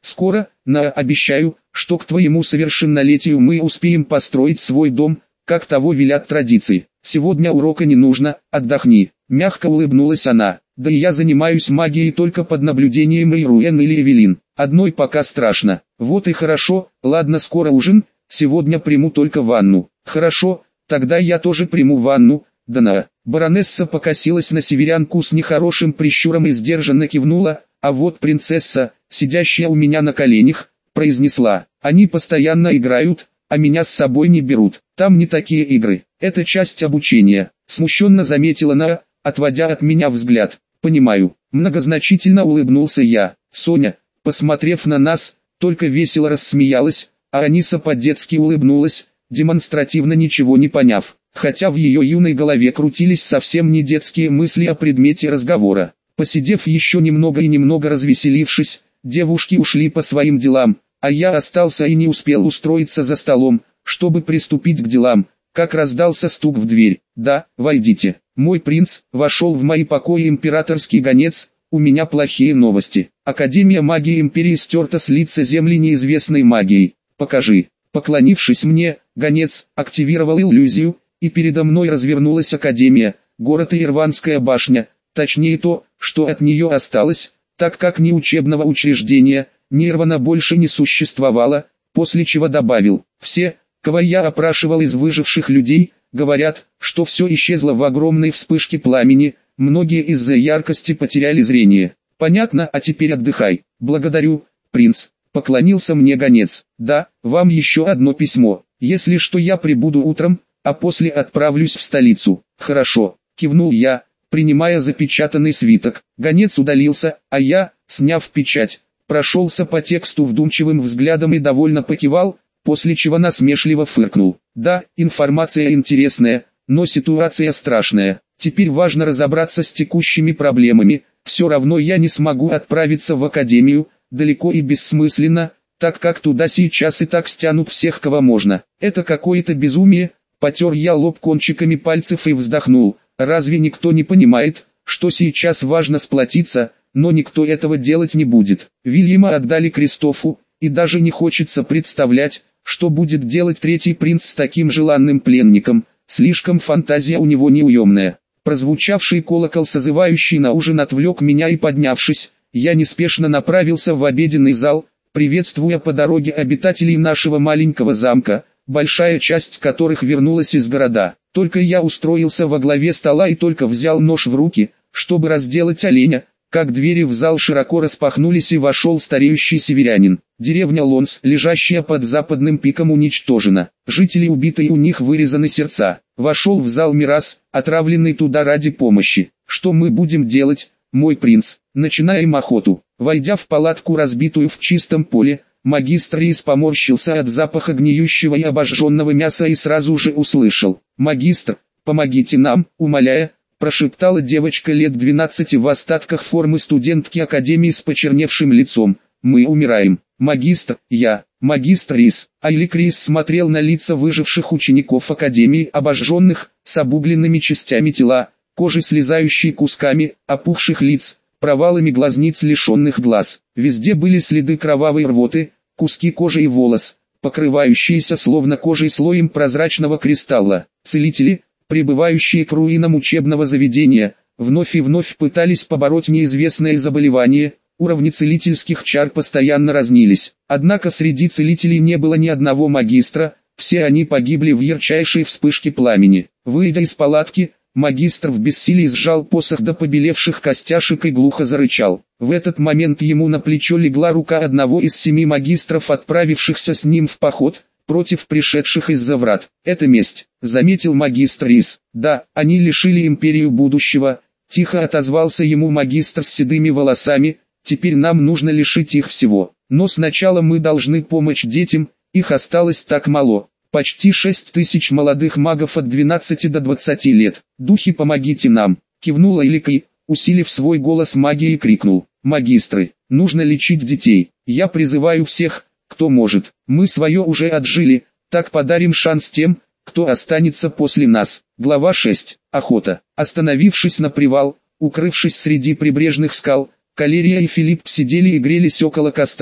Скоро, на, обещаю, что к твоему совершеннолетию мы успеем построить свой дом, как того велят традиции. Сегодня урока не нужно, отдохни. Мягко улыбнулась она. Да и я занимаюсь магией только под наблюдением Ируэн или Эвелин. Одной пока страшно. Вот и хорошо, ладно, скоро ужин, сегодня приму только ванну. Хорошо, тогда я тоже приму ванну. Да на. Баронесса покосилась на северянку с нехорошим прищуром и сдержанно кивнула, а вот принцесса, сидящая у меня на коленях, произнесла: они постоянно играют, а меня с собой не берут. Там не такие игры, это часть обучения. Смущенно заметила она, отводя от меня взгляд. Понимаю, многозначительно улыбнулся я. Соня, посмотрев на нас, только весело рассмеялась, а Аниса по-детски улыбнулась, демонстративно ничего не поняв, хотя в ее юной голове крутились совсем не детские мысли о предмете разговора. Посидев еще немного и немного развеселившись, девушки ушли по своим делам, а я остался и не успел устроиться за столом, чтобы приступить к делам, как раздался стук в дверь. «Да, войдите. Мой принц», вошел в мои покои императорский гонец. «У меня плохие новости. Академия магии Империи стерта с лица земли неизвестной магией. Покажи». Поклонившись мне, гонец активировал иллюзию, и передо мной развернулась Академия, город и Ирванская башня, точнее то, что от нее осталось, так как ни учебного учреждения, ни Ирвана больше не существовало, после чего добавил: «Все, кого я опрашивал из выживших людей, говорят, что все исчезло в огромной вспышке пламени, многие из-за яркости потеряли зрение». «Понятно, а теперь отдыхай». «Благодарю, принц», — поклонился мне гонец. «Да, вам еще одно письмо. Если что, я прибуду утром, а после отправлюсь в столицу». «Хорошо», — кивнул я, принимая запечатанный свиток. Гонец удалился, а я, сняв печать, прошелся по тексту вдумчивым взглядом и довольно покивал, после чего насмешливо фыркнул. «Да, информация интересная, но ситуация страшная. Теперь важно разобраться с текущими проблемами. Все равно я не смогу отправиться в академию, далеко и бессмысленно, так как туда сейчас и так стянут всех, кого можно. Это какое-то безумие». Потер я лоб кончиками пальцев и вздохнул. Разве никто не понимает, что сейчас важно сплотиться, но никто этого делать не будет. Вильяма отдали Кристофу, и даже не хочется представлять, что будет делать третий принц с таким желанным пленником. Слишком фантазия у него неуемная. Прозвучавший колокол, созывающий на ужин, отвлек меня, и поднявшись, я неспешно направился в обеденный зал, приветствуя по дороге обитателей нашего маленького замка, большая часть которых вернулась из города. Только я устроился во главе стола и только взял нож в руки, чтобы разделать оленя, как двери в зал широко распахнулись и вошел стареющий северянин. Деревня Лонс, лежащая под западным пиком, уничтожена. Жители убиты и у них вырезаны сердца. Вошел в зал Мирас, отравленный туда ради помощи. «Что мы будем делать, мой принц?» «Начинаем охоту». Войдя в палатку, разбитую в чистом поле, магистр Рис поморщился от запаха гниющего и обожженного мяса и сразу же услышал: «Магистр, помогите нам, умоляя», прошептала девочка лет двенадцати в остатках формы студентки академии с почерневшим лицом. «Мы умираем». «Магистр, я, магистр Рис». Айлик Рис смотрел на лица выживших учеников академии, обожженных, с обугленными частями тела, кожей слезающей кусками, опухших лиц, провалами глазниц, лишенных глаз. Везде были следы кровавой рвоты, куски кожи и волос, покрывающиеся словно кожей слоем прозрачного кристалла. Целители, прибывающие к руинам учебного заведения, вновь и вновь пытались побороть неизвестное заболевание. Уровни целительских чар постоянно разнились. Однако среди целителей не было ни одного магистра, все они погибли в ярчайшей вспышке пламени. Выйдя из палатки, магистр в бессилии сжал посох до побелевших костяшек и глухо зарычал. В этот момент ему на плечо легла рука одного из семи магистров, отправившихся с ним в поход против пришедших из-за врат. «Это месть», — заметил магистр Рис. «Да, они лишили империю будущего», — тихо отозвался ему магистр с седыми волосами. «Теперь нам нужно лишить их всего. Но сначала мы должны помочь детям, их осталось так мало. Почти шесть тысяч молодых магов от двенадцати до двадцати лет. Духи, помогите нам!» Кивнула Иликой, усилив свой голос магией, крикнул: «Магистры, нужно лечить детей. Я призываю всех, кто может. Мы свое уже отжили, так подарим шанс тем, кто останется после нас». Глава шесть. Охота. Остановившись на привал, укрывшись среди прибрежных скал, Калерия и Филипп сидели и грелись около костра,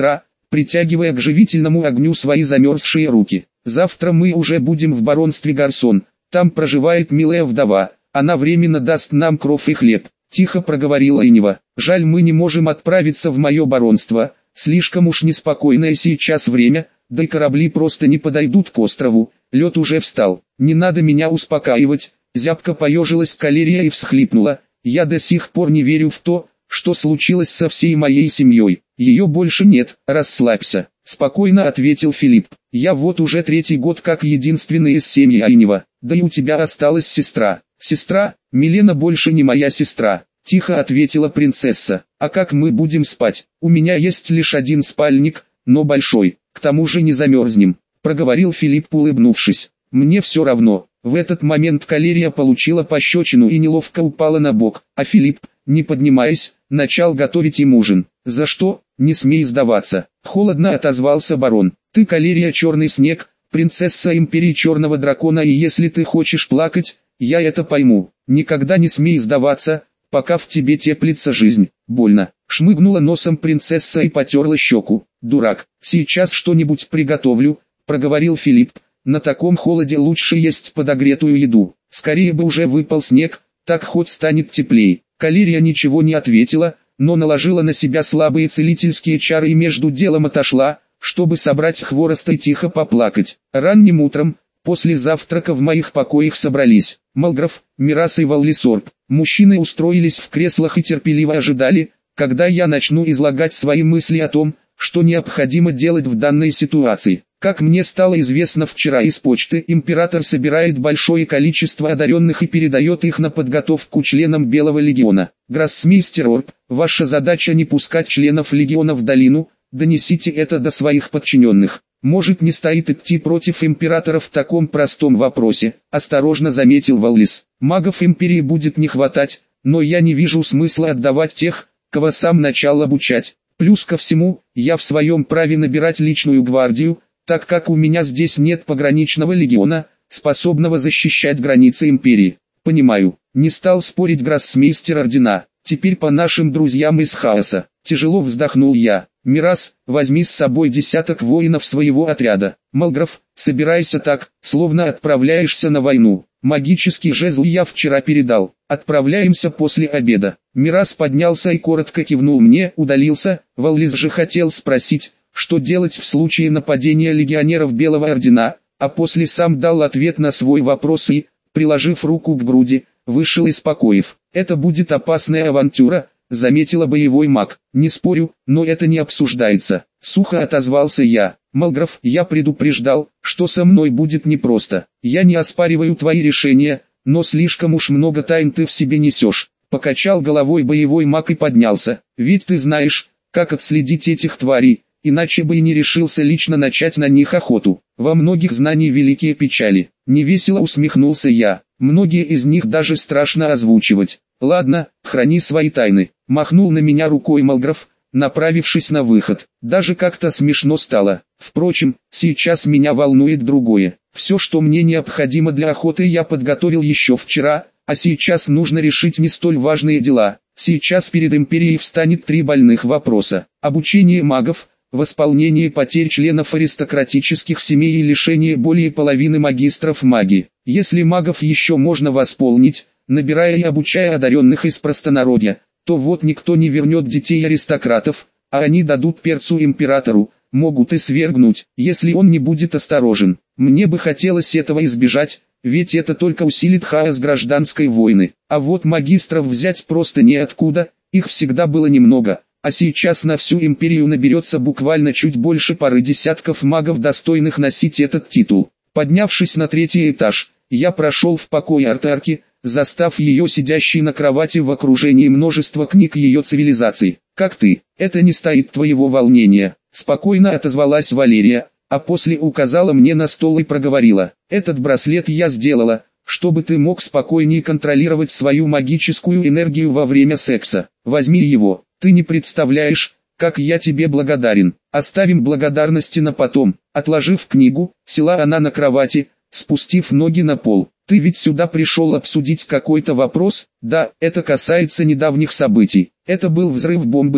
притягивая к живительному огню свои замерзшие руки. «Завтра мы уже будем в баронстве Гарсон, там проживает милая вдова, она временно даст нам кров и хлеб», — тихо проговорила Инева. «Жаль, мы не можем отправиться в мое баронство, слишком уж неспокойное сейчас время, да и корабли просто не подойдут к острову, лед уже встал. Не надо меня успокаивать», — зябко поежилась Калерия и всхлипнула. «Я до сих пор не верю в то, что случилось со всей моей семьей. Ее больше нет, расслабься», — спокойно ответил Филипп. «Я вот уже третий год как единственный из семьи Айнева, да и у тебя осталась сестра». «Сестра? Милена больше не моя сестра», — тихо ответила принцесса. «А как мы будем спать? У меня есть лишь один спальник, но большой, к тому же не замерзнем», — проговорил Филипп, улыбнувшись. «Мне все равно». В этот момент Калерия получила пощечину и неловко упала на бок, а Филипп, не поднимаясь, начал готовить им ужин. «За что? Не смей сдаваться», — холодно отозвался барон. «Ты, Калерия, черный снег, принцесса империи черного дракона, и если ты хочешь плакать, я это пойму. Никогда не смей сдаваться, пока в тебе теплится жизнь». «Больно», — шмыгнула носом принцесса и потерла щеку. «Дурак, сейчас что-нибудь приготовлю», — проговорил Филипп. «На таком холоде лучше есть подогретую еду. Скорее бы уже выпал снег, так хоть станет теплей». Калерия ничего не ответила, но наложила на себя слабые целительские чары и между делом отошла, чтобы собрать хвороста и тихо поплакать. Ранним утром, после завтрака в моих покоях собрались Малграф, Мирас и Валлисорб. Мужчины устроились в креслах и терпеливо ожидали, когда я начну излагать свои мысли о том, что необходимо делать в данной ситуации. Как мне стало известно вчера из почты, император собирает большое количество одаренных и передает их на подготовку членам Белого легиона. Гроссмейстер Орб, ваша задача не пускать членов легиона в долину, донесите это до своих подчиненных. Может, не стоит идти против императора в таком простом вопросе, осторожно заметил Валлис. Магов империи будет не хватать, но я не вижу смысла отдавать тех, кого сам начал обучать. Плюс ко всему, я в своем праве набирать личную гвардию, так как у меня здесь нет пограничного легиона, способного защищать границы империи. Понимаю, не стал спорить гроссмейстер ордена. Теперь по нашим друзьям из хаоса. Тяжело вздохнул я. Мирас, возьми с собой десяток воинов своего отряда. Малграф, собирайся так, словно отправляешься на войну. Магический жезл я вчера передал. Отправляемся после обеда. Мирас поднялся и коротко кивнул мне, удалился. Валлис же хотел спросить, что делать в случае нападения легионеров Белого Ордена, а после сам дал ответ на свой вопрос и, приложив руку к груди, вышел из покоев. «Это будет опасная авантюра», — заметила боевой маг. «Не спорю, но это не обсуждается», — сухо отозвался я. «Малграф, я предупреждал, что со мной будет непросто. Я не оспариваю твои решения, но слишком уж много тайн ты в себе несешь». Покачал головой боевой маг и поднялся. «Ведь ты знаешь, как отследить этих тварей, иначе бы и не решился лично начать на них охоту. Во многих знаний великие печали». Невесело усмехнулся я. «Многие из них даже страшно озвучивать. Ладно, храни свои тайны», — махнул на меня рукой Малграф, направившись на выход. Даже как-то смешно стало. Впрочем, сейчас меня волнует другое. Все, что мне необходимо для охоты, я подготовил еще вчера, а сейчас нужно решить не столь важные дела. Сейчас перед империей встанет три больных вопроса: обучение магов, восполнение потерь членов аристократических семей и лишение более половины магистров магии. Если магов еще можно восполнить, набирая и обучая одаренных из простонародья, то вот никто не вернет детей аристократов, а они дадут перцу императору, могут и свергнуть, если он не будет осторожен. Мне бы хотелось этого избежать, ведь это только усилит хаос гражданской войны. А вот магистров взять просто неоткуда, их всегда было немного. А сейчас на всю империю наберется буквально чуть больше пары десятков магов, достойных носить этот титул. Поднявшись на третий этаж, я прошел в покой артарки, застав ее сидящей на кровати в окружении множества книг ее цивилизации. «Как ты? Это не стоит твоего волнения», — спокойно отозвалась Валерия, а после указала мне на стол и проговорила: «Этот браслет я сделала, чтобы ты мог спокойнее контролировать свою магическую энергию во время секса. Возьми его. Ты не представляешь, как я тебе благодарен. Оставим благодарности на потом». Отложив книгу, села она на кровати, спустив ноги на пол. «Ты ведь сюда пришел обсудить какой-то вопрос?» «Да, это касается недавних событий. Это был взрыв бомбы,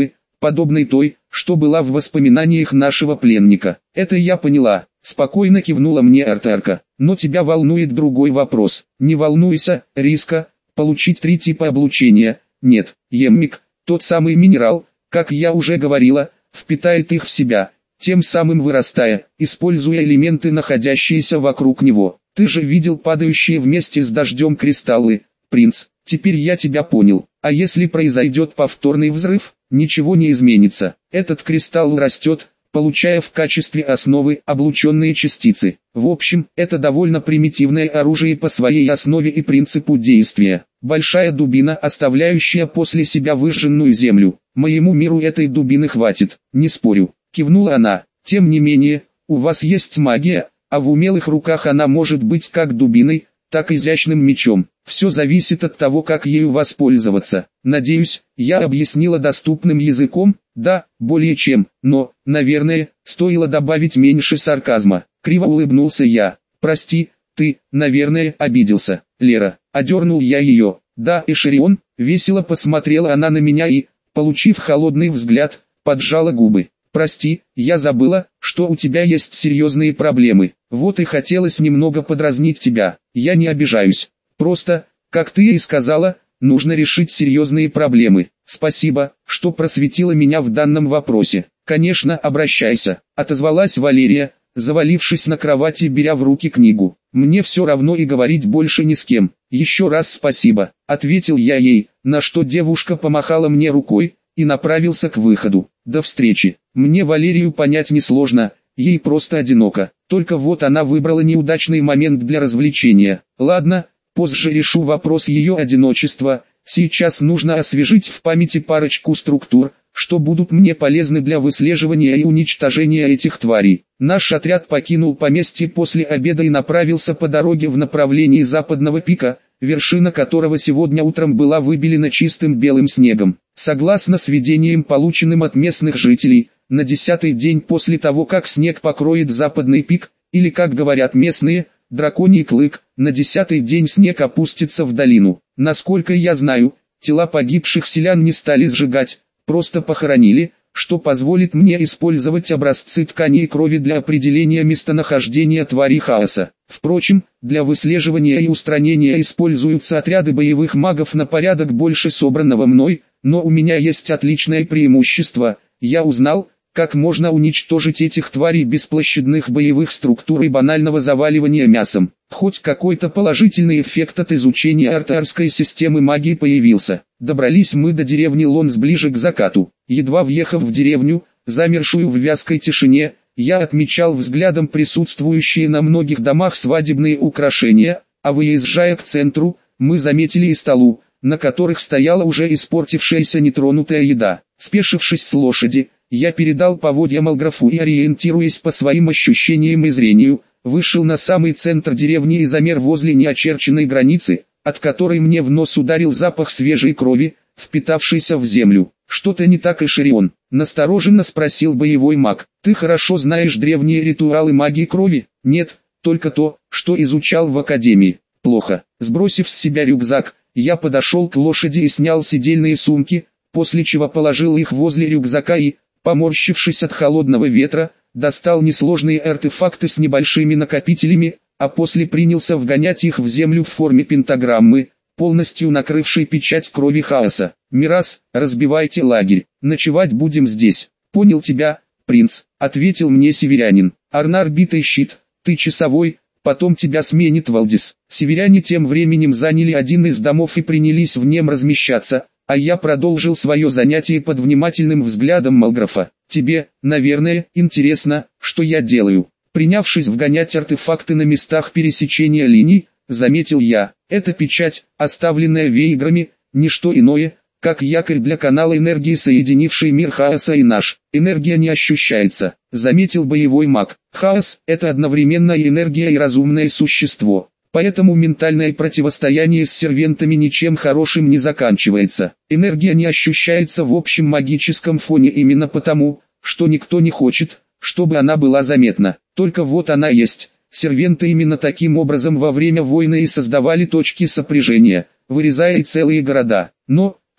подобной той, что была в воспоминаниях нашего пленника. Это я поняла. Спокойно кивнула мне Артарка. Но тебя волнует другой вопрос. Не волнуйся, риска получить три типа облучения нет. Еммик, тот самый минерал, как я уже говорила, впитает их в себя, тем самым вырастая, используя элементы, находящиеся вокруг него. Ты же видел падающие вместе с дождем кристаллы, принц. Теперь я тебя понял. А если произойдет повторный взрыв, ничего не изменится. Этот кристалл растет, получая в качестве основы облученные частицы. В общем, это довольно примитивное оружие по своей основе и принципу действия. Большая дубина, оставляющая после себя выжженную землю. Моему миру этой дубины хватит, не спорю. Кивнула она. Тем не менее, у вас есть магия, а в умелых руках она может быть как дубиной, так и изящным мечом. Все зависит от того, как ею воспользоваться. Надеюсь, я объяснила доступным языком. Да, более чем, но, наверное, стоило добавить меньше сарказма. Криво улыбнулся я. Прости, ты, наверное, обиделся. Лера, одернул я ее. Да, Эшерион, весело посмотрела она на меня и, получив холодный взгляд, поджала губы. Прости, я забыла, что у тебя есть серьезные проблемы. Вот и хотелось немного подразнить тебя. Я не обижаюсь. Просто, как ты и сказала, нужно решить серьезные проблемы. Спасибо, что просветила меня в данном вопросе. Конечно, обращайся, отозвалась Валерия, завалившись на кровати, беря в руки книгу. Мне все равно и говорить больше ни с кем. Еще раз спасибо, ответил я ей, на что девушка помахала мне рукой и направился к выходу. До встречи. Мне Валерию понять несложно, ей просто одиноко. Только вот она выбрала неудачный момент для развлечения. Ладно, позже решу вопрос ее одиночества. Сейчас нужно освежить в памяти парочку структур, что будут мне полезны для выслеживания и уничтожения этих тварей. Наш отряд покинул поместье после обеда и направился по дороге в направлении западного пика, вершина которого сегодня утром была выбелена чистым белым снегом. Согласно сведениям, полученным от местных жителей, на десятый день после того, как снег покроет западный пик, или, как говорят местные, драконий клык, на десятый день снег опустится в долину. Насколько я знаю, тела погибших селян не стали сжигать, просто похоронили, что позволит мне использовать образцы ткани и крови для определения местонахождения тварей хаоса. Впрочем, для выслеживания и устранения используются отряды боевых магов на порядок больше собранного мной, но у меня есть отличное преимущество. Я узнал, как можно уничтожить этих тварей без площадных боевых структур и банального заваливания мясом. Хоть какой-то положительный эффект от изучения артарской системы магии появился. Добрались мы до деревни Лонс ближе к закату. Едва въехав в деревню, замершую в вязкой тишине, я отмечал взглядом присутствующие на многих домах свадебные украшения, а выезжая к центру, мы заметили и столу, на которых стояла уже испортившаяся нетронутая еда. Спешившись с лошади, я передал поводья Малграфу и, ориентируясь по своим ощущениям и зрению, вышел на самый центр деревни и замер возле неочерченной границы, от которой мне в нос ударил запах свежей крови, впитавшейся в землю. «Что-то не так, Эшерион?» – настороженно спросил боевой маг. «Ты хорошо знаешь древние ритуалы магии крови?» «Нет, только то, что изучал в академии». «Плохо». Сбросив с себя рюкзак, я подошел к лошади и снял седельные сумки, после чего положил их возле рюкзака и, поморщившись от холодного ветра, достал несложные артефакты с небольшими накопителями, а после принялся вгонять их в землю в форме пентаграммы, полностью накрывшей печать крови хаоса. «Мирас, разбивайте лагерь, ночевать будем здесь». «Понял тебя, принц», — ответил мне северянин. «Арнар битый щит, ты часовой, потом тебя сменит Валдис». Северяне тем временем заняли один из домов и принялись в нем размещаться, а я продолжил свое занятие под внимательным взглядом Малграфа. «Тебе, наверное, интересно, что я делаю». Принявшись вгонять артефакты на местах пересечения линий, заметил я, эта печать, оставленная вейграми, не что иное, как якорь для канала энергии, соединивший мир хаоса и наш. Энергия не ощущается, заметил боевой маг. Хаос – это одновременно и энергия, и разумное существо. Поэтому ментальное противостояние с сервентами ничем хорошим не заканчивается. Энергия не ощущается в общем магическом фоне именно потому, что никто не хочет, чтобы она была заметна. Только вот она есть. Сервенты именно таким образом во время войны и создавали точки сопряжения, вырезая целые города. Но,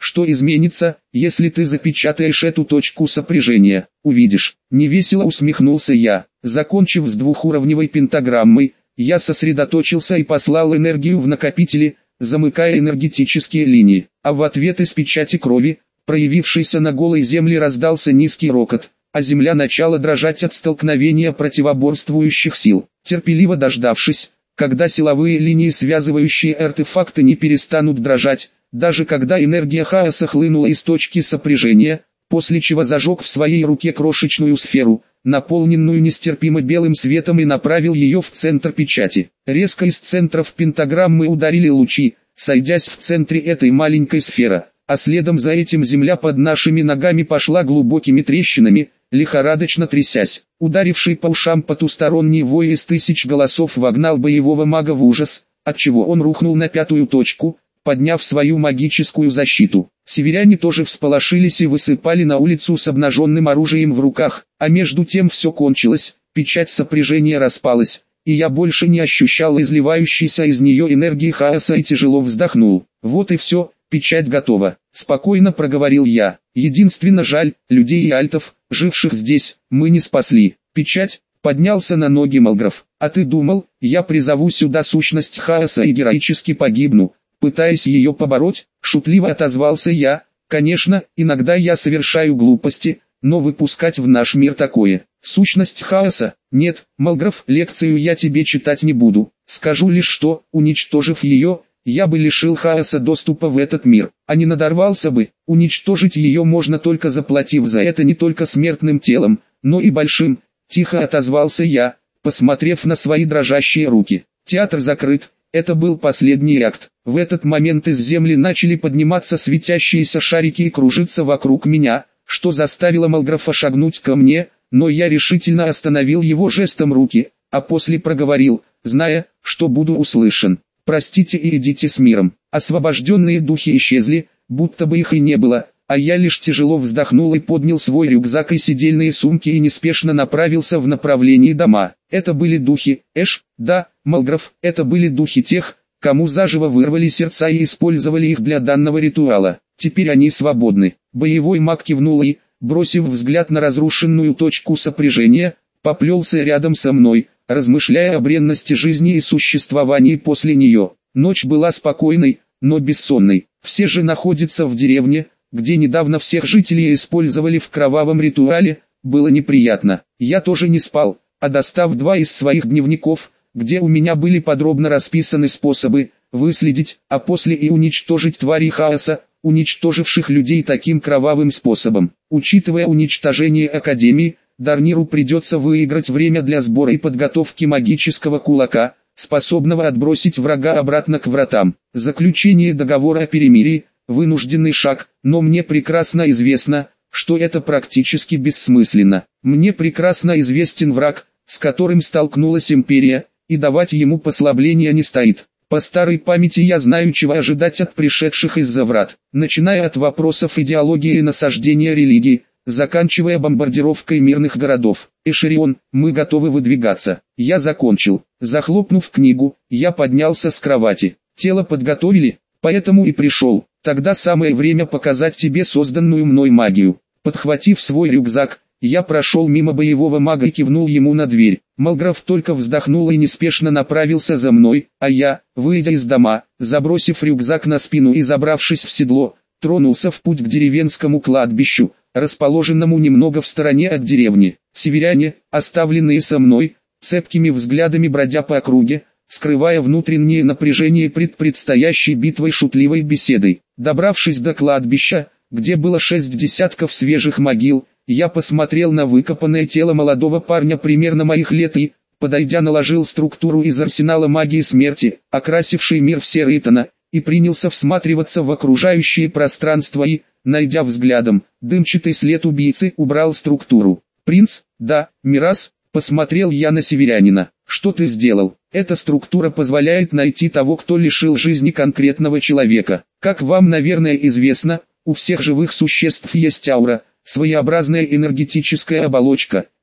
Что изменится, если ты запечатаешь эту точку сопряжения? Увидишь. Невесело усмехнулся я. Закончив с двухуровневой пентаграммой, я сосредоточился и послал энергию в накопители, замыкая энергетические линии. А в ответ из печати крови, проявившейся на голой земле, раздался низкий рокот, а земля начала дрожать от столкновения противоборствующих сил. Терпеливо дождавшись, когда силовые линии, связывающие артефакты, не перестанут дрожать, даже когда энергия хаоса хлынула из точки сопряжения, после чего зажег в своей руке крошечную сферу, наполненную нестерпимо белым светом, и направил ее в центр печати. Резко из центров пентаграммы ударили лучи, сойдясь в центре этой маленькой сферы, а следом за этим земля под нашими ногами пошла глубокими трещинами, лихорадочно трясясь. Ударивший по ушам потусторонний вой из тысяч голосов вогнал боевого мага в ужас, отчего он рухнул на пятую точку, подняв свою магическую защиту. Северяне тоже всполошились и высыпали на улицу с обнаженным оружием в руках, а между тем все кончилось, печать сопряжения распалась, и я больше не ощущал изливающейся из нее энергии хаоса и тяжело вздохнул. Вот и все, печать готова, спокойно проговорил я. Единственно жаль, людей и альтов, живших здесь, мы не спасли. Печать, поднялся на ноги Малграф. А ты думал, я призову сюда сущность хаоса и героически погибну, пытаясь ее побороть? Шутливо отозвался я. Конечно, иногда я совершаю глупости, но выпускать в наш мир такое. Сущность хаоса? Нет, Малграф, лекцию я тебе читать не буду. Скажу лишь, что, уничтожив ее, я бы лишил хаоса доступа в этот мир, а не надорвался бы. Уничтожить ее можно только заплатив за это не только смертным телом, но и большим. Тихо отозвался я, посмотрев на свои дрожащие руки. Театр закрыт. Это был последний акт. В этот момент из земли начали подниматься светящиеся шарики и кружиться вокруг меня, что заставило Малграфа шагнуть ко мне, но я решительно остановил его жестом руки, а после проговорил, зная, что буду услышан. Простите и идите с миром. Освобожденные духи исчезли, будто бы их и не было, а я лишь тяжело вздохнул и поднял свой рюкзак и сидельные сумки и неспешно направился в направлении дома. Это были духи, Эш, да, Малграф, это были духи тех, кому заживо вырвали сердца и использовали их для данного ритуала. Теперь они свободны. Боевой маг кивнул и, бросив взгляд на разрушенную точку сопряжения, поплелся рядом со мной, размышляя о бренности жизни и существовании после нее. Ночь была спокойной, но бессонной. Все же находятся в деревне, где недавно всех жителей использовали в кровавом ритуале, было неприятно. Я тоже не спал, а достав два из своих дневников, где у меня были подробно расписаны способы выследить, а после и уничтожить твари хаоса, уничтоживших людей таким кровавым способом. Учитывая уничтожение Академии, Дарниру придется выиграть время для сбора и подготовки магического кулака, способного отбросить врага обратно к вратам. Заключение договора о перемирии – вынужденный шаг, но мне прекрасно известно, что это практически бессмысленно. Мне прекрасно известен враг, с которым столкнулась Империя, и давать ему послабления не стоит. По старой памяти я знаю, чего ожидать от пришедших из-за врат, начиная от вопросов идеологии и насаждения религии, заканчивая бомбардировкой мирных городов. Эшерион, мы готовы выдвигаться. Я закончил. Захлопнув книгу, я поднялся с кровати. Тело подготовили, поэтому и пришел. Тогда самое время показать тебе созданную мной магию. Подхватив свой рюкзак, я прошел мимо боевого мага и кивнул ему на дверь. Малграф только вздохнул и неспешно направился за мной, а я, выйдя из дома, забросив рюкзак на спину и забравшись в седло, тронулся в путь к деревенскому кладбищу, расположенному немного в стороне от деревни. Северяне, оставленные со мной, цепкими взглядами бродя по округе, скрывая внутреннее напряжение пред предстоящей битвой, шутливой беседой. Добравшись до кладбища, где было шесть десятков свежих могил, я посмотрел на выкопанное тело молодого парня примерно моих лет и, подойдя, наложил структуру из арсенала магии смерти, окрасившей мир в серый тона, и принялся всматриваться в окружающее пространство и, найдя взглядом дымчатый след убийцы, убрал структуру. «Принц, да, Мирас», посмотрел я на северянина. «Что ты сделал? Эта структура позволяет найти того, кто лишил жизни конкретного человека. Как вам, наверное, известно, у всех живых существ есть аура, своеобразная энергетическая оболочка,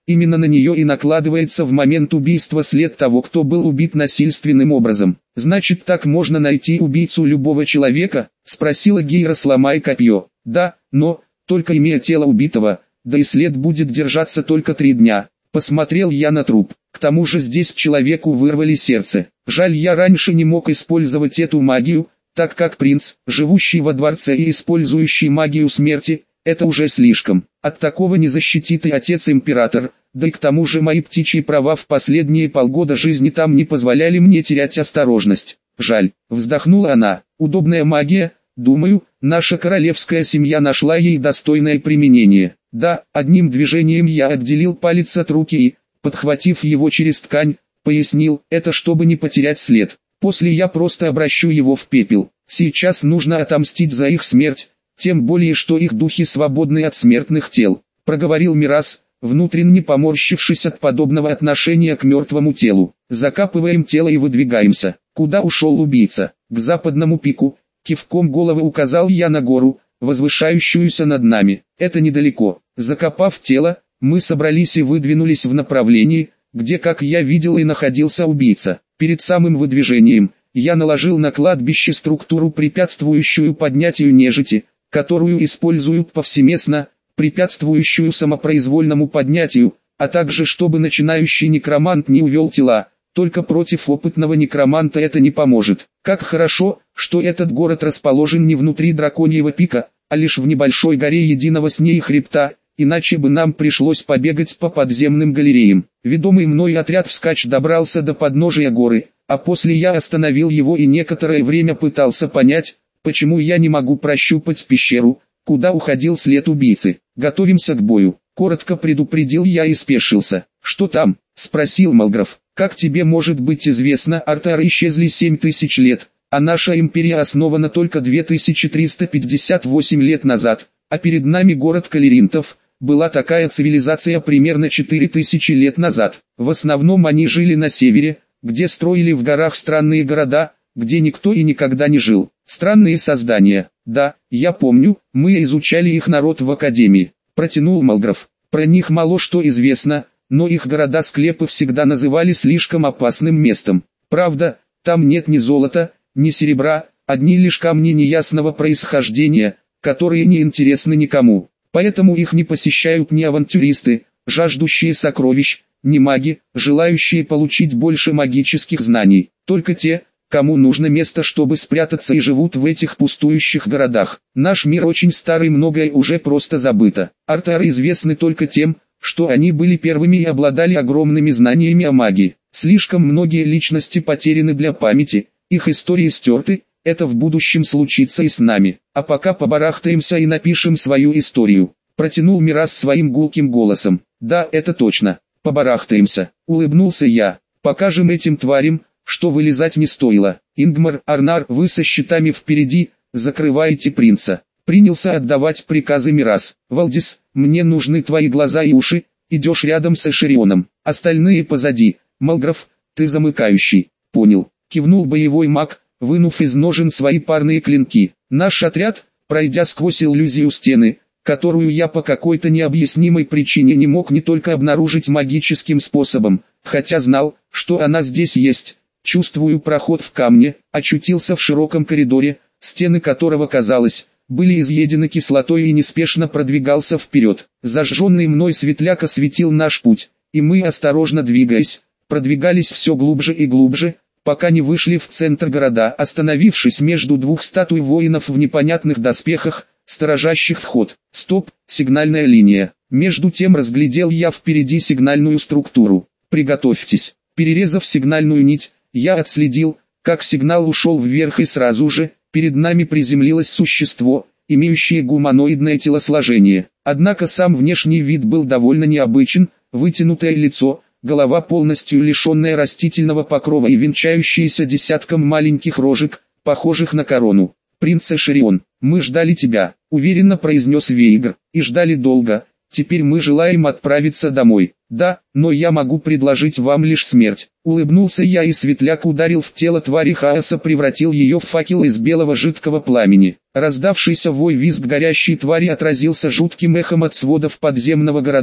именно на нее и накладывается в момент убийства след того, кто был убит насильственным образом. «Значит, так можно найти убийцу любого человека?» – спросила Гейра, сломая копье. «Да, но, только имея тело убитого, да и след будет держаться только три дня». Посмотрел я на труп. К тому же здесь человеку вырвали сердце. Жаль, я раньше не мог использовать эту магию, так как принц, живущий во дворце и использующий магию смерти, это уже слишком. От такого не защитит и отец-император, да и к тому же мои птичьи права в последние полгода жизни там не позволяли мне терять осторожность. Жаль, вздохнула она. Удобная магия, думаю, наша королевская семья нашла ей достойное применение. Да, одним движением я отделил палец от руки и, подхватив его через ткань, пояснил, это чтобы не потерять след. После я просто обращу его в пепел. Сейчас нужно отомстить за их смерть, тем более что их духи свободны от смертных тел, проговорил Мирас, внутренне поморщившись от подобного отношения к мертвому телу. Закапываем тело и выдвигаемся. Куда ушел убийца? К западному пику. Кивком головы указал я на гору, возвышающуюся над нами. Это недалеко. Закопав тело, мы собрались и выдвинулись в направлении, где, как я видел, и находился убийца. Перед самым выдвижением, я наложил на кладбище структуру, препятствующую поднятию нежити, которую используют повсеместно, препятствующую самопроизвольному поднятию, а также чтобы начинающий некромант не увел тела. Только против опытного некроманта это не поможет. Как хорошо, что этот город расположен не внутри драконьего пика, а лишь в небольшой горе единого с ней хребта, иначе бы нам пришлось побегать по подземным галереям. Ведомый мной отряд вскачь добрался до подножия горы, а после я остановил его и некоторое время пытался понять, почему я не могу прощупать пещеру, куда уходил след убийцы. Готовимся к бою. Коротко предупредил я и спешился. Что там? Спросил Малграф. Как тебе может быть известно, артары исчезли семь тысяч лет, а наша империя основана только две тысячи триста пятьдесят восемь лет назад, а перед нами город Калеринтов. Была такая цивилизация примерно четыре тысячи лет назад. В основном они жили на севере, где строили в горах странные города, где никто и никогда не жил. Странные создания. Да, я помню, мы изучали их народ в академии. Протянул Малграф. Про них мало что известно, но их города-склепы всегда называли слишком опасным местом. Правда, там нет ни золота, ни серебра, одни лишь камни неясного происхождения, которые не интересны никому. Поэтому их не посещают ни авантюристы, жаждущие сокровищ, ни маги, желающие получить больше магических знаний. Только те, кому нужно место, чтобы спрятаться, и живут в этих пустующих городах. Наш мир очень старый, многое уже просто забыто. Артары известны только тем, что они были первыми и обладали огромными знаниями о магии. Слишком многие личности потеряны для памяти, их истории стерты, это в будущем случится и с нами. А пока побарахтаемся и напишем свою историю. Протянул Мирас своим гулким голосом. Да, это точно, побарахтаемся. Улыбнулся я. Покажем этим тварям, что вылезать не стоило. Ингмар, Арнар, вы со щитами впереди, закрываете принца. Принялся отдавать приказы Мирас. Валдис, мне нужны твои глаза и уши, идешь рядом с Эшерионом. Остальные позади. Малграф, ты замыкающий. Понял. Кивнул боевой маг, вынув из ножен свои парные клинки. Наш отряд, пройдя сквозь иллюзию стены, которую я по какой-то необъяснимой причине не мог не только обнаружить магическим способом, хотя знал, что она здесь есть, чувствую проход в камне, очутился в широком коридоре, стены которого, казалось, были изъедены кислотой, и неспешно продвигался вперед. Зажженный мной светляк осветил наш путь, и мы, осторожно двигаясь, продвигались все глубже и глубже, пока не вышли в центр города, остановившись между двух статуй воинов в непонятных доспехах, сторожащих вход. Стоп, сигнальная линия. Между тем разглядел я впереди сигнальную структуру. Приготовьтесь. Перерезав сигнальную нить, я отследил, как сигнал ушел вверх, и сразу же, перед нами приземлилось существо, имеющее гуманоидное телосложение. Однако сам внешний вид был довольно необычен, вытянутое лицо, голова полностью лишенная растительного покрова и венчающаяся десятком маленьких рожек, похожих на корону. «Принц Эшерион, мы ждали тебя», — уверенно произнес Вейгр, — «и ждали долго. Теперь мы желаем отправиться домой». «Да, но я могу предложить вам лишь смерть». Улыбнулся я, и светляк ударил в тело твари хаоса, превратил ее в факел из белого жидкого пламени. Раздавшийся вой визг горящей твари отразился жутким эхом от сводов подземного города,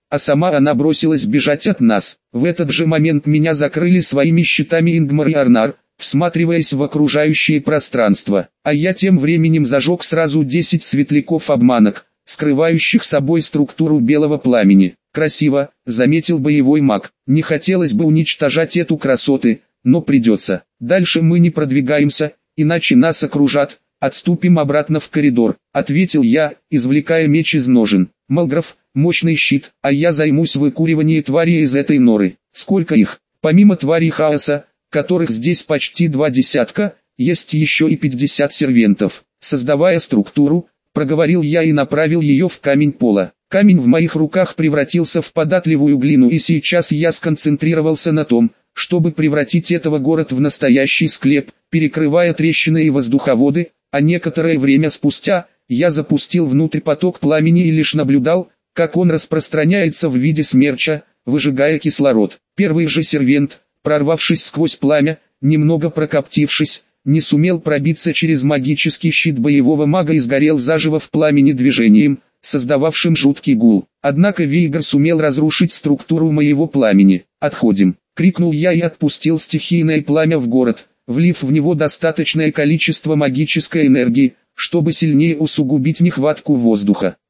а сама она бросилась бежать от нас. В этот же момент меня закрыли своими щитами Ингмар и Арнар, всматриваясь в окружающее пространство, а я тем временем зажег сразу десять светляков-обманок, скрывающих собой структуру белого пламени. Красиво, заметил боевой маг. Не хотелось бы уничтожать эту красоты, но придется. Дальше мы не продвигаемся, иначе нас окружат. Отступим обратно в коридор, ответил я, извлекая меч из ножен. Малграф, мощный щит, а я займусь выкуриванием тварей из этой норы. Сколько их? Помимо тварей хаоса, которых здесь почти два десятка, есть еще и пятьдесят сервентов. Создавая структуру, проговорил я и направил ее в камень пола. Камень в моих руках превратился в податливую глину, и сейчас я сконцентрировался на том, чтобы превратить этого город в настоящий склеп, перекрывая трещины и воздуховоды, а некоторое время спустя, я запустил внутрь поток пламени и лишь наблюдал, как он распространяется в виде смерча, выжигая кислород. Первый же сервент, прорвавшись сквозь пламя, немного прокоптившись, не сумел пробиться через магический щит боевого мага и сгорел заживо в пламени движением, создававшим жуткий гул. Однако Вейгар сумел разрушить структуру моего пламени. «Отходим!» — крикнул я и отпустил стихийное пламя в город, влив в него достаточное количество магической энергии, чтобы сильнее усугубить нехватку воздуха.